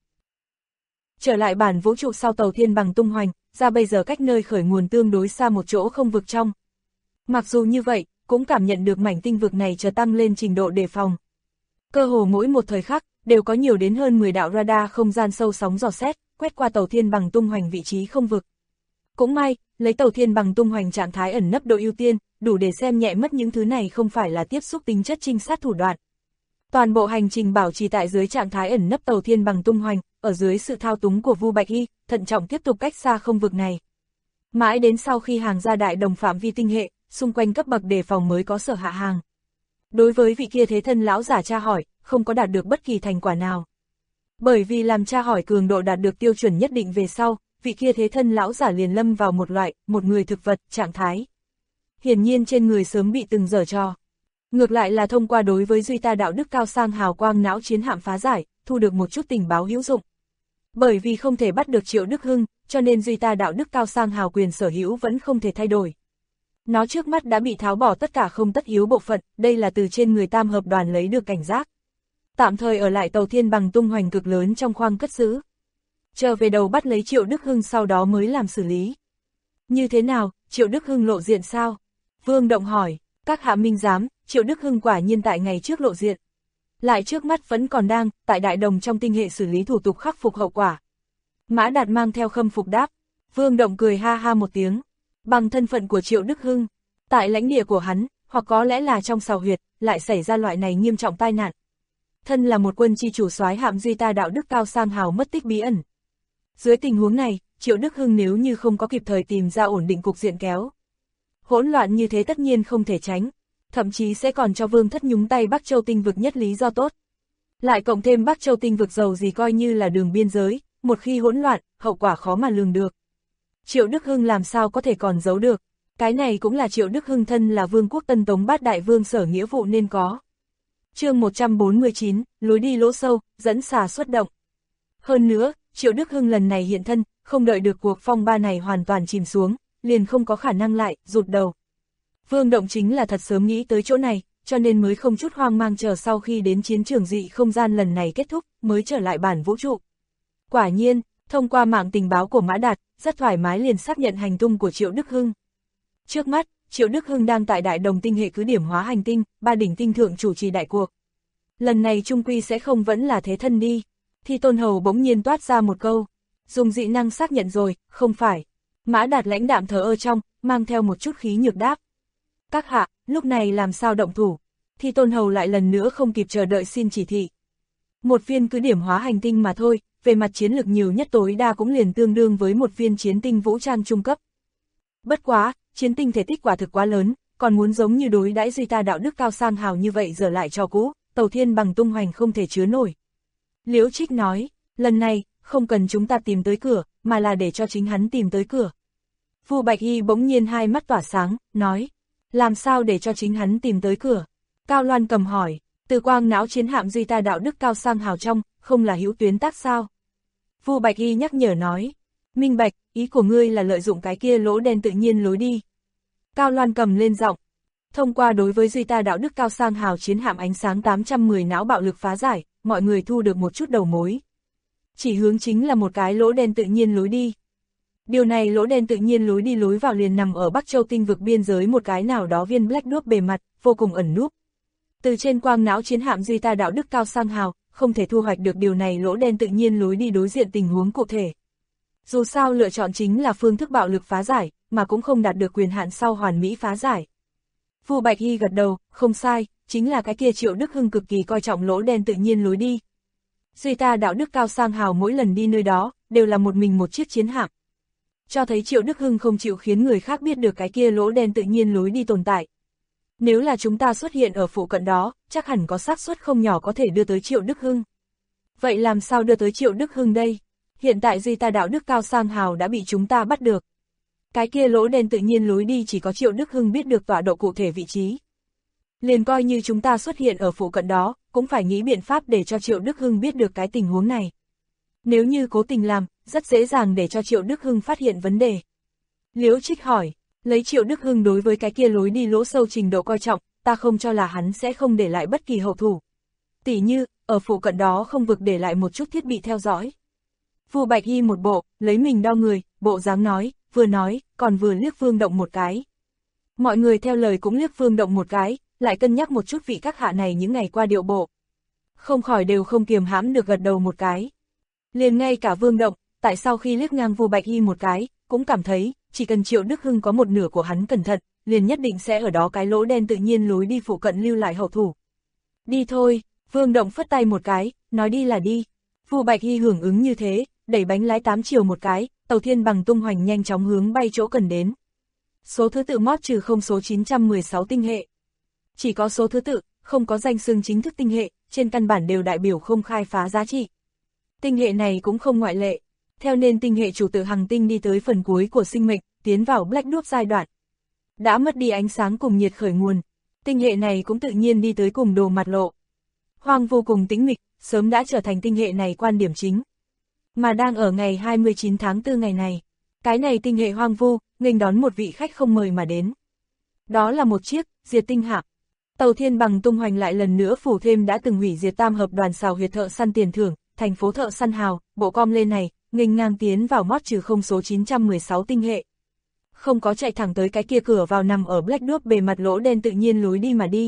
Trở lại bản vũ trụ sau Tàu Thiên Bằng tung hoành, ra bây giờ cách nơi khởi nguồn tương đối xa một chỗ không vực trong. Mặc dù như vậy, cũng cảm nhận được mảnh tinh vực này chợt tăng lên trình độ đề phòng. Cơ hồ mỗi một thời khắc, đều có nhiều đến hơn 10 đạo radar không gian sâu sóng dò xét, quét qua Tàu Thiên Bằng tung hoành vị trí không vực. Cũng may, lấy Tàu Thiên Bằng tung hoành trạng thái ẩn nấp độ ưu tiên, đủ để xem nhẹ mất những thứ này không phải là tiếp xúc tính chất trinh sát thủ đoạn. Toàn bộ hành trình bảo trì tại dưới trạng thái ẩn nấp Tàu Thiên Bằng tung hoành, ở dưới sự thao túng của Vu Bạch Hy, thận trọng tiếp tục cách xa không vực này. Mãi đến sau khi hàng ra đại đồng phạm vi tinh hệ, xung quanh cấp bậc đề phòng mới có sở hạ hàng. Đối với vị kia thế thân lão giả tra hỏi, không có đạt được bất kỳ thành quả nào. Bởi vì làm tra hỏi cường độ đạt được tiêu chuẩn nhất định về sau, vị kia thế thân lão giả liền lâm vào một người thực vật, trạng thái. Hiển nhiên trên người sớm bị từng giở trò. Ngược lại là thông qua đối với Duy Ta đạo đức cao sang hào quang não chiến hạm phá giải, thu được một chút tình báo hữu dụng. Bởi vì không thể bắt được Triệu Đức Hưng, cho nên Duy Ta đạo đức cao sang hào quyền sở hữu vẫn không thể thay đổi. Nó trước mắt đã bị tháo bỏ tất cả không tất yếu bộ phận, đây là từ trên người tam hợp đoàn lấy được cảnh giác. Tạm thời ở lại Tàu Thiên Bằng tung hoành cực lớn trong khoang cất giữ. Chờ về đầu bắt lấy Triệu Đức Hưng sau đó mới làm xử lý. Như thế nào, Triệu Đức Hưng lộ diện sao? Vương Động hỏi, các hạ minh giám, Triệu Đức Hưng quả nhiên tại ngày trước lộ diện. Lại trước mắt vẫn còn đang, tại đại đồng trong tinh hệ xử lý thủ tục khắc phục hậu quả. Mã Đạt mang theo khâm phục đáp. Vương Động cười ha ha một tiếng. Bằng thân phận của Triệu Đức Hưng, tại lãnh địa của hắn, hoặc có lẽ là trong sào huyệt, lại xảy ra loại này nghiêm trọng tai nạn. Thân là một quân chi chủ soái hạm Duy Ta đạo đức cao sang hào mất tích bí ẩn. Dưới tình huống này, Triệu Đức Hưng nếu như không có kịp thời tìm ra ổn định cục diện kéo. Hỗn loạn như thế tất nhiên không thể tránh, thậm chí sẽ còn cho Vương Thất nhúng tay Bắc Châu tinh vực nhất lý do tốt. Lại cộng thêm Bắc Châu tinh vực giàu gì coi như là đường biên giới, một khi hỗn loạn, hậu quả khó mà lường được. Triệu Đức Hưng làm sao có thể còn giấu được, cái này cũng là Triệu Đức Hưng thân là Vương quốc Tân Tống bát đại vương sở nghĩa vụ nên có. Chương 149, lối đi lỗ sâu, dẫn xà xuất động. Hơn nữa, Triệu Đức Hưng lần này hiện thân, không đợi được cuộc phong ba này hoàn toàn chìm xuống, liền không có khả năng lại, rụt đầu. Vương Động chính là thật sớm nghĩ tới chỗ này, cho nên mới không chút hoang mang chờ sau khi đến chiến trường dị không gian lần này kết thúc, mới trở lại bản vũ trụ. Quả nhiên, thông qua mạng tình báo của Mã Đạt, rất thoải mái liền xác nhận hành tung của Triệu Đức Hưng. Trước mắt, Triệu Đức Hưng đang tại đại đồng tinh hệ cứ điểm hóa hành tinh, ba đỉnh tinh thượng chủ trì đại cuộc. Lần này trung quy sẽ không vẫn là thế thân đi. Thi Tôn Hầu bỗng nhiên toát ra một câu. Dùng dị năng xác nhận rồi, không phải. Mã Đạt lãnh đạm thờ ơ trong, mang theo một chút khí nhược đáp. Các hạ, lúc này làm sao động thủ? Thi Tôn Hầu lại lần nữa không kịp chờ đợi xin chỉ thị. Một viên cứ điểm hóa hành tinh mà thôi, về mặt chiến lược nhiều nhất tối đa cũng liền tương đương với một viên chiến tinh vũ trang trung cấp. Bất quá, chiến tinh thể tích quả thực quá lớn, còn muốn giống như đối đãi Duy ta đạo đức cao sang hào như vậy giờ lại cho cũ, Tàu Thiên Bằng tung hoành không thể chứa nổi. Liễu Trích nói, lần này, không cần chúng ta tìm tới cửa, mà là để cho chính hắn tìm tới cửa. Vu Bạch Hy bỗng nhiên hai mắt tỏa sáng, nói, làm sao để cho chính hắn tìm tới cửa? Cao Loan Cầm hỏi, từ quang não chiến hạm Duy ta đạo đức cao sang hào trong, không là hữu tuyến tác sao? Vu Bạch Hy nhắc nhở nói, minh bạch, ý của ngươi là lợi dụng cái kia lỗ đen tự nhiên lối đi. Cao Loan Cầm lên giọng, thông qua đối với Duy ta đạo đức cao sang hào chiến hạm ánh sáng 810 não bạo lực phá giải, mọi người thu được một chút đầu mối. Chỉ hướng chính là một cái lỗ đen tự nhiên lối đi. Điều này lỗ đen tự nhiên lối đi lối vào liền nằm ở Bắc Châu tinh vực biên giới một cái nào đó viên Black Dwarf bề mặt, vô cùng ẩn núp. Từ trên quang não chiến hạm Duy ta đạo đức cao sang hào, không thể thu hoạch được điều này lỗ đen tự nhiên lối đi đối diện tình huống cụ thể. Dù sao lựa chọn chính là phương thức bạo lực phá giải, mà cũng không đạt được quyền hạn sau hoàn mỹ phá giải. Vu Bạch Hy gật đầu, không sai, chính là cái kia Triệu Đức Hưng cực kỳ coi trọng lỗ đen tự nhiên lối đi. Duy ta đạo đức cao sang hào mỗi lần đi nơi đó, đều là một mình một chiếc chiến hạm. Cho thấy Triệu Đức Hưng không chịu khiến người khác biết được cái kia lỗ đen tự nhiên lối đi tồn tại. Nếu là chúng ta xuất hiện ở phụ cận đó, chắc hẳn có xác suất không nhỏ có thể đưa tới Triệu Đức Hưng. Vậy làm sao đưa tới Triệu Đức Hưng đây? Hiện tại Duy ta đạo đức cao sang hào đã bị chúng ta bắt được. Cái kia lỗ đen tự nhiên lối đi chỉ có Triệu Đức Hưng biết được tọa độ cụ thể vị trí. Liền coi như chúng ta xuất hiện ở phụ cận đó, cũng phải nghĩ biện pháp để cho Triệu Đức Hưng biết được cái tình huống này. Nếu như cố tình làm, rất dễ dàng để cho Triệu Đức Hưng phát hiện vấn đề. Liễu Trích hỏi, lấy Triệu Đức Hưng đối với cái kia lối đi lỗ sâu trình độ coi trọng, ta không cho là hắn sẽ không để lại bất kỳ hậu thủ. Tỉ như, ở phụ cận đó không vực để lại một chút thiết bị theo dõi. Vu Bạch Hy một bộ, lấy mình đo người, bộ dáng nói, còn vừa liếc Vương Động một cái. Mọi người theo lời cũng liếc Vương Động một cái, lại cân nhắc một chút vị các hạ này những ngày qua điệu bộ. Không khỏi đều không kiềm hãm được gật đầu một cái. Liền ngay cả Vương Động, tại sau khi liếc ngang Vu Bạch Hy một cái, cũng cảm thấy, chỉ cần Triệu Đức Hưng có một nửa của hắn cẩn thận, liền nhất định sẽ ở đó cái lỗ đen tự nhiên lối đi phụ cận lưu lại hậu thủ. Đi thôi, Vương Động phất tay một cái, nói đi là đi. Vu Bạch Hy hưởng ứng như thế, đẩy bánh lái 8 chiều một cái, Tàu Thiên Bằng tung hoành nhanh chóng hướng bay chỗ cần đến. Số thứ tự mod trừ không số 916 tinh hệ. Chỉ có số thứ tự, không có danh xưng chính thức tinh hệ, trên căn bản đều đại biểu không khai phá giá trị. Tinh hệ này cũng không ngoại lệ. Theo nên tinh hệ chủ tự hành tinh đi tới phần cuối của sinh mệnh, tiến vào Black Dwarf giai đoạn. Đã mất đi ánh sáng cùng nhiệt khởi nguồn, tinh hệ này cũng tự nhiên đi tới cùng đồ mặt lộ. Hoang vô cùng tĩnh mịch, sớm đã trở thành tinh hệ này quan điểm chính. Mà đang ở ngày 29 tháng 4 ngày này, cái này tinh hệ hoang vu, nghênh đón một vị khách không mời mà đến. Đó là một chiếc diệt tinh hạm. Tàu Thiên Bằng tung hoành lại lần nữa phủ thêm đã từng hủy diệt tam hợp đoàn xào huyệt thợ săn tiền thưởng, thành phố thợ săn hào, bộ com lên này, nghênh ngang tiến vào mod trừ không số 916 tinh hệ. Không có chạy thẳng tới cái kia cửa vào nằm ở Black Dwarf bề mặt lỗ đen tự nhiên lối đi mà đi.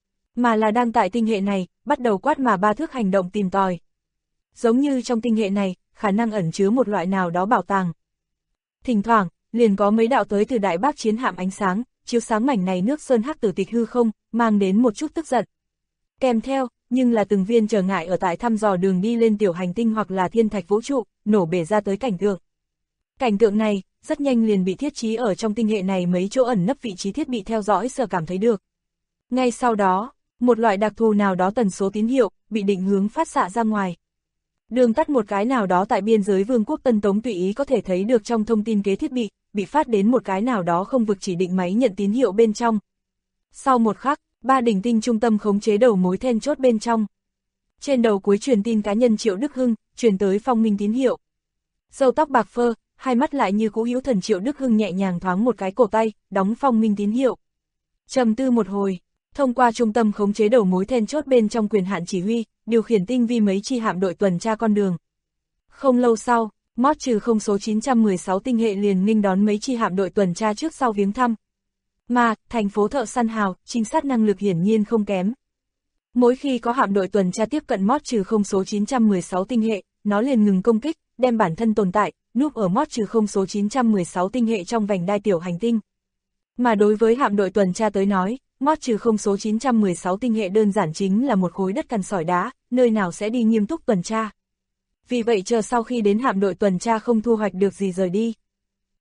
Mà là đang tại tinh hệ này, bắt đầu quát mà ba thước hành động tìm tòi. Giống như trong tinh hệ này, khả năng ẩn chứa một loại nào đó bảo tàng. Thỉnh thoảng, liền có mấy đạo tới từ Đại Bác chiến hạm ánh sáng, chiếu sáng mảnh này nước sơn hắc tử tịch hư không, mang đến một chút tức giận. Kèm theo, nhưng là từng viên trở ngại ở tại thăm dò đường đi lên tiểu hành tinh hoặc là thiên thạch vũ trụ, nổ bể ra tới cảnh tượng. Cảnh tượng này, rất nhanh liền bị thiết trí ở trong tinh hệ này mấy chỗ ẩn nấp vị trí thiết bị theo dõi sở cảm thấy được. Ngay sau đó, một loại đặc thù nào đó tần số tín hiệu, bị định hướng phát xạ ra ngoài. Đường tắt một cái nào đó tại biên giới Vương quốc Tân Tống tùy ý có thể thấy được trong thông tin kế thiết bị phát đến một cái nào đó không vực chỉ định máy nhận tín hiệu bên trong. Sau một khắc, ba đỉnh tinh trung tâm khống chế đầu mối then chốt bên trong. Trên đầu cuối truyền tin cá nhân Triệu Đức Hưng, truyền tới phong minh tín hiệu. Râu tóc bạc phơ, hai mắt lại như cũ hữu thần Triệu Đức Hưng nhẹ nhàng thoáng một cái cổ tay, đóng phong minh tín hiệu. Trầm tư một hồi, thông qua trung tâm khống chế đầu mối then chốt bên trong quyền hạn chỉ huy, điều khiển tinh vi mấy chi hạm đội tuần tra con đường. Không lâu sau, mod trừ không số 916 tinh hệ liền nghênh đón mấy chi hạm đội tuần tra trước sau viếng thăm. Mà, thành phố thợ săn hào, trinh sát năng lực hiển nhiên không kém. Mỗi khi có hạm đội tuần tra tiếp cận mod trừ không số 916 tinh hệ, nó liền ngừng công kích, đem bản thân tồn tại, núp ở mod trừ không số 916 tinh hệ trong vành đai tiểu hành tinh. Mà đối với hạm đội tuần tra tới nói, mod trừ không số 916 tinh hệ đơn giản chính là một khối đất cằn sỏi đá, nơi nào sẽ đi nghiêm túc tuần tra. Vì vậy chờ sau khi đến hạm đội tuần tra không thu hoạch được gì rời đi.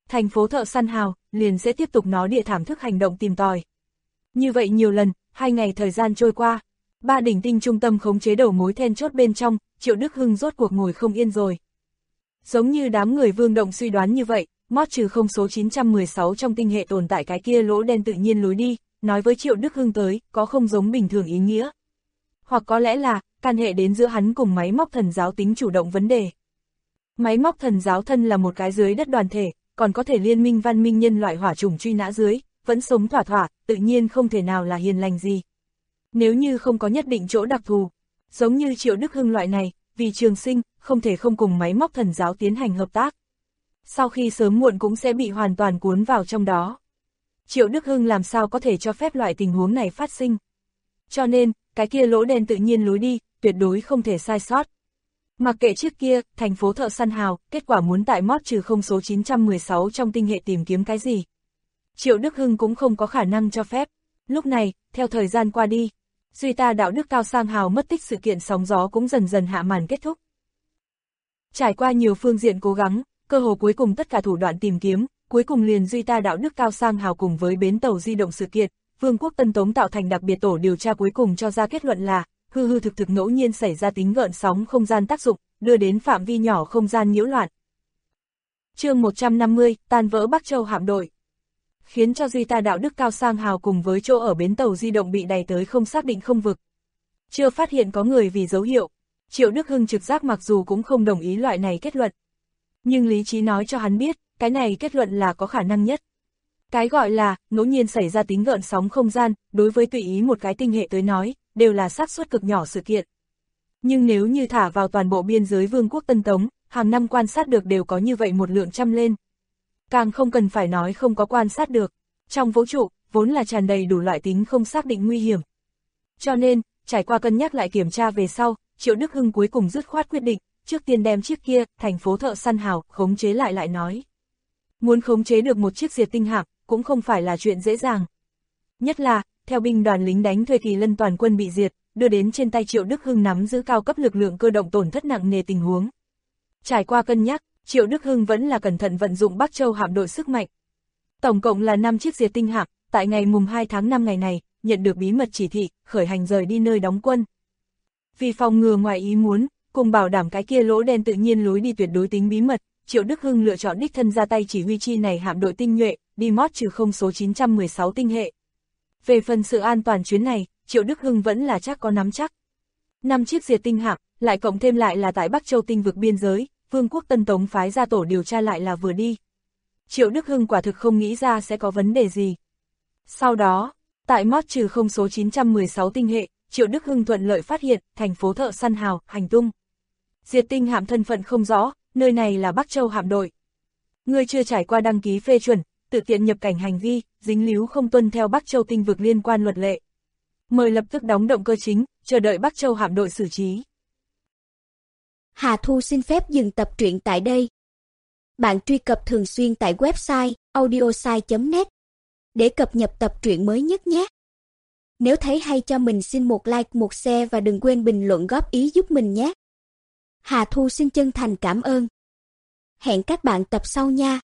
thành phố thợ săn hào, liền sẽ tiếp tục nó địa thảm thức hành động tìm tòi. Như vậy nhiều lần, 2 ngày thời gian trôi qua, 3 đỉnh tinh trung tâm khống chế đầu mối then chốt bên trong, Triệu Đức Hưng rốt cuộc ngồi không yên rồi. Giống như đám người Vương Động suy đoán như vậy, mót trừ không số 916 trong tinh hệ tồn tại cái kia lỗ đen tự nhiên lối đi, nói với Triệu Đức Hưng tới, có không giống bình thường ý nghĩa. Hoặc có lẽ là, can hệ đến giữa hắn cùng máy móc thần giáo tính chủ động vấn đề. Máy móc thần giáo thân là một cái dưới đất đoàn thể, còn có thể liên minh văn minh nhân loại hỏa chủng truy nã dưới, vẫn sống thỏa thỏa, tự nhiên không thể nào là hiền lành gì. Nếu như không có nhất định chỗ đặc thù, giống như Triệu Đức Hưng loại này, vì trường sinh, không thể không cùng máy móc thần giáo tiến hành hợp tác. Sau khi sớm muộn cũng sẽ bị hoàn toàn cuốn vào trong đó. Triệu Đức Hưng làm sao có thể cho phép loại tình huống này phát sinh. Cho nên, cái kia lỗ đen tự nhiên lối đi, tuyệt đối không thể sai sót. Mặc kệ trước kia, thành phố thợ săn hào, kết quả muốn tại mót trừ không số 916 trong tinh hệ tìm kiếm cái gì. Triệu Đức Hưng cũng không có khả năng cho phép. Lúc này, theo thời gian qua đi, Duy Ta đạo đức cao sang hào mất tích sự kiện sóng gió cũng dần dần hạ màn kết thúc. Trải qua nhiều phương diện cố gắng, cơ hồ cuối cùng tất cả thủ đoạn tìm kiếm, cuối cùng liền Duy Ta đạo đức cao sang hào cùng với bến tàu di động sự kiện, Vương quốc Tân Tống tạo thành đặc biệt tổ điều tra cuối cùng cho ra kết luận là, hư hư thực thực ngẫu nhiên xảy ra tính gợn sóng không gian tác dụng, đưa đến phạm vi nhỏ không gian nhiễu loạn. Chương 150, tan vỡ Bắc Châu hạm đội. Khiến cho Duy Ta đạo đức cao sang hào cùng với chỗ ở bến tàu di động bị đẩy tới không xác định không vực. Chưa phát hiện có người vì dấu hiệu, Triệu Đức Hưng trực giác mặc dù cũng không đồng ý loại này kết luận. Nhưng lý trí nói cho hắn biết, cái này kết luận là có khả năng nhất. Cái gọi là, ngẫu nhiên xảy ra tính gợn sóng không gian, đối với tùy ý một cái tinh hệ tới nói, đều là xác suất cực nhỏ sự kiện. Nhưng nếu như thả vào toàn bộ biên giới Vương quốc Tân Tống, hàng năm quan sát được đều có như vậy một lượng trăm lên. Càng không cần phải nói không có quan sát được. Trong vũ trụ, vốn là tràn đầy đủ loại tính không xác định nguy hiểm. Cho nên, trải qua cân nhắc lại kiểm tra về sau, Triệu Đức Hưng cuối cùng dứt khoát quyết định, trước tiên đem chiếc kia, thành phố thợ săn hào, khống chế lại nói. Muốn khống chế được một chiếc diệt tinh hạm, cũng không phải là chuyện dễ dàng. Nhất là, theo binh đoàn lính đánh thuê Kỳ Lân toàn quân bị diệt, đưa đến trên tay Triệu Đức Hưng nắm giữ cao cấp lực lượng cơ động tổn thất nặng nề tình huống. Trải qua cân nhắc, Triệu Đức Hưng vẫn là cẩn thận vận dụng Bắc Châu hạm đội sức mạnh. Tổng cộng là 5 chiếc diệt tinh hạm, tại ngày mùng 2 tháng 5 ngày này, nhận được bí mật chỉ thị, khởi hành rời đi nơi đóng quân. Vì phòng ngừa ngoài ý muốn, cùng bảo đảm cái kia lỗ đen tự nhiên lối đi tuyệt đối tính bí mật, Triệu Đức Hưng lựa chọn đích thân ra tay chỉ huy chi này hạm đội tinh nhuệ, đi mót trừ không số 916 tinh hệ. Về phần sự an toàn chuyến này, Triệu Đức Hưng vẫn là chắc có nắm chắc. 5 chiếc diệt tinh hạm, lại cộng thêm lại là tại Bắc Châu tinh vực biên giới, Vương quốc Tân Tống phái ra tổ điều tra lại là vừa đi. Triệu Đức Hưng quả thực không nghĩ ra sẽ có vấn đề gì. Sau đó, tại mót trừ không số 916 tinh hệ, Triệu Đức Hưng thuận lợi phát hiện thành phố thợ săn hào, hành tung. Diệt tinh hạm thân phận không rõ, nơi này là Bắc Châu hạm đội. Người chưa trải qua đăng ký phê chuẩn, tự tiện nhập cảnh hành vi, dính líu không tuân theo Bắc Châu tinh vực liên quan luật lệ. Mời lập tức đóng động cơ chính, chờ đợi Bắc Châu hạm đội xử trí. Hà Thu xin phép dừng tập truyện tại đây. Bạn truy cập thường xuyên tại website audiosai.net để cập nhật tập truyện mới nhất nhé. Nếu thấy hay cho mình xin một like, một share và đừng quên bình luận góp ý giúp mình nhé. Hà Thu xin chân thành cảm ơn. Hẹn các bạn tập sau nha.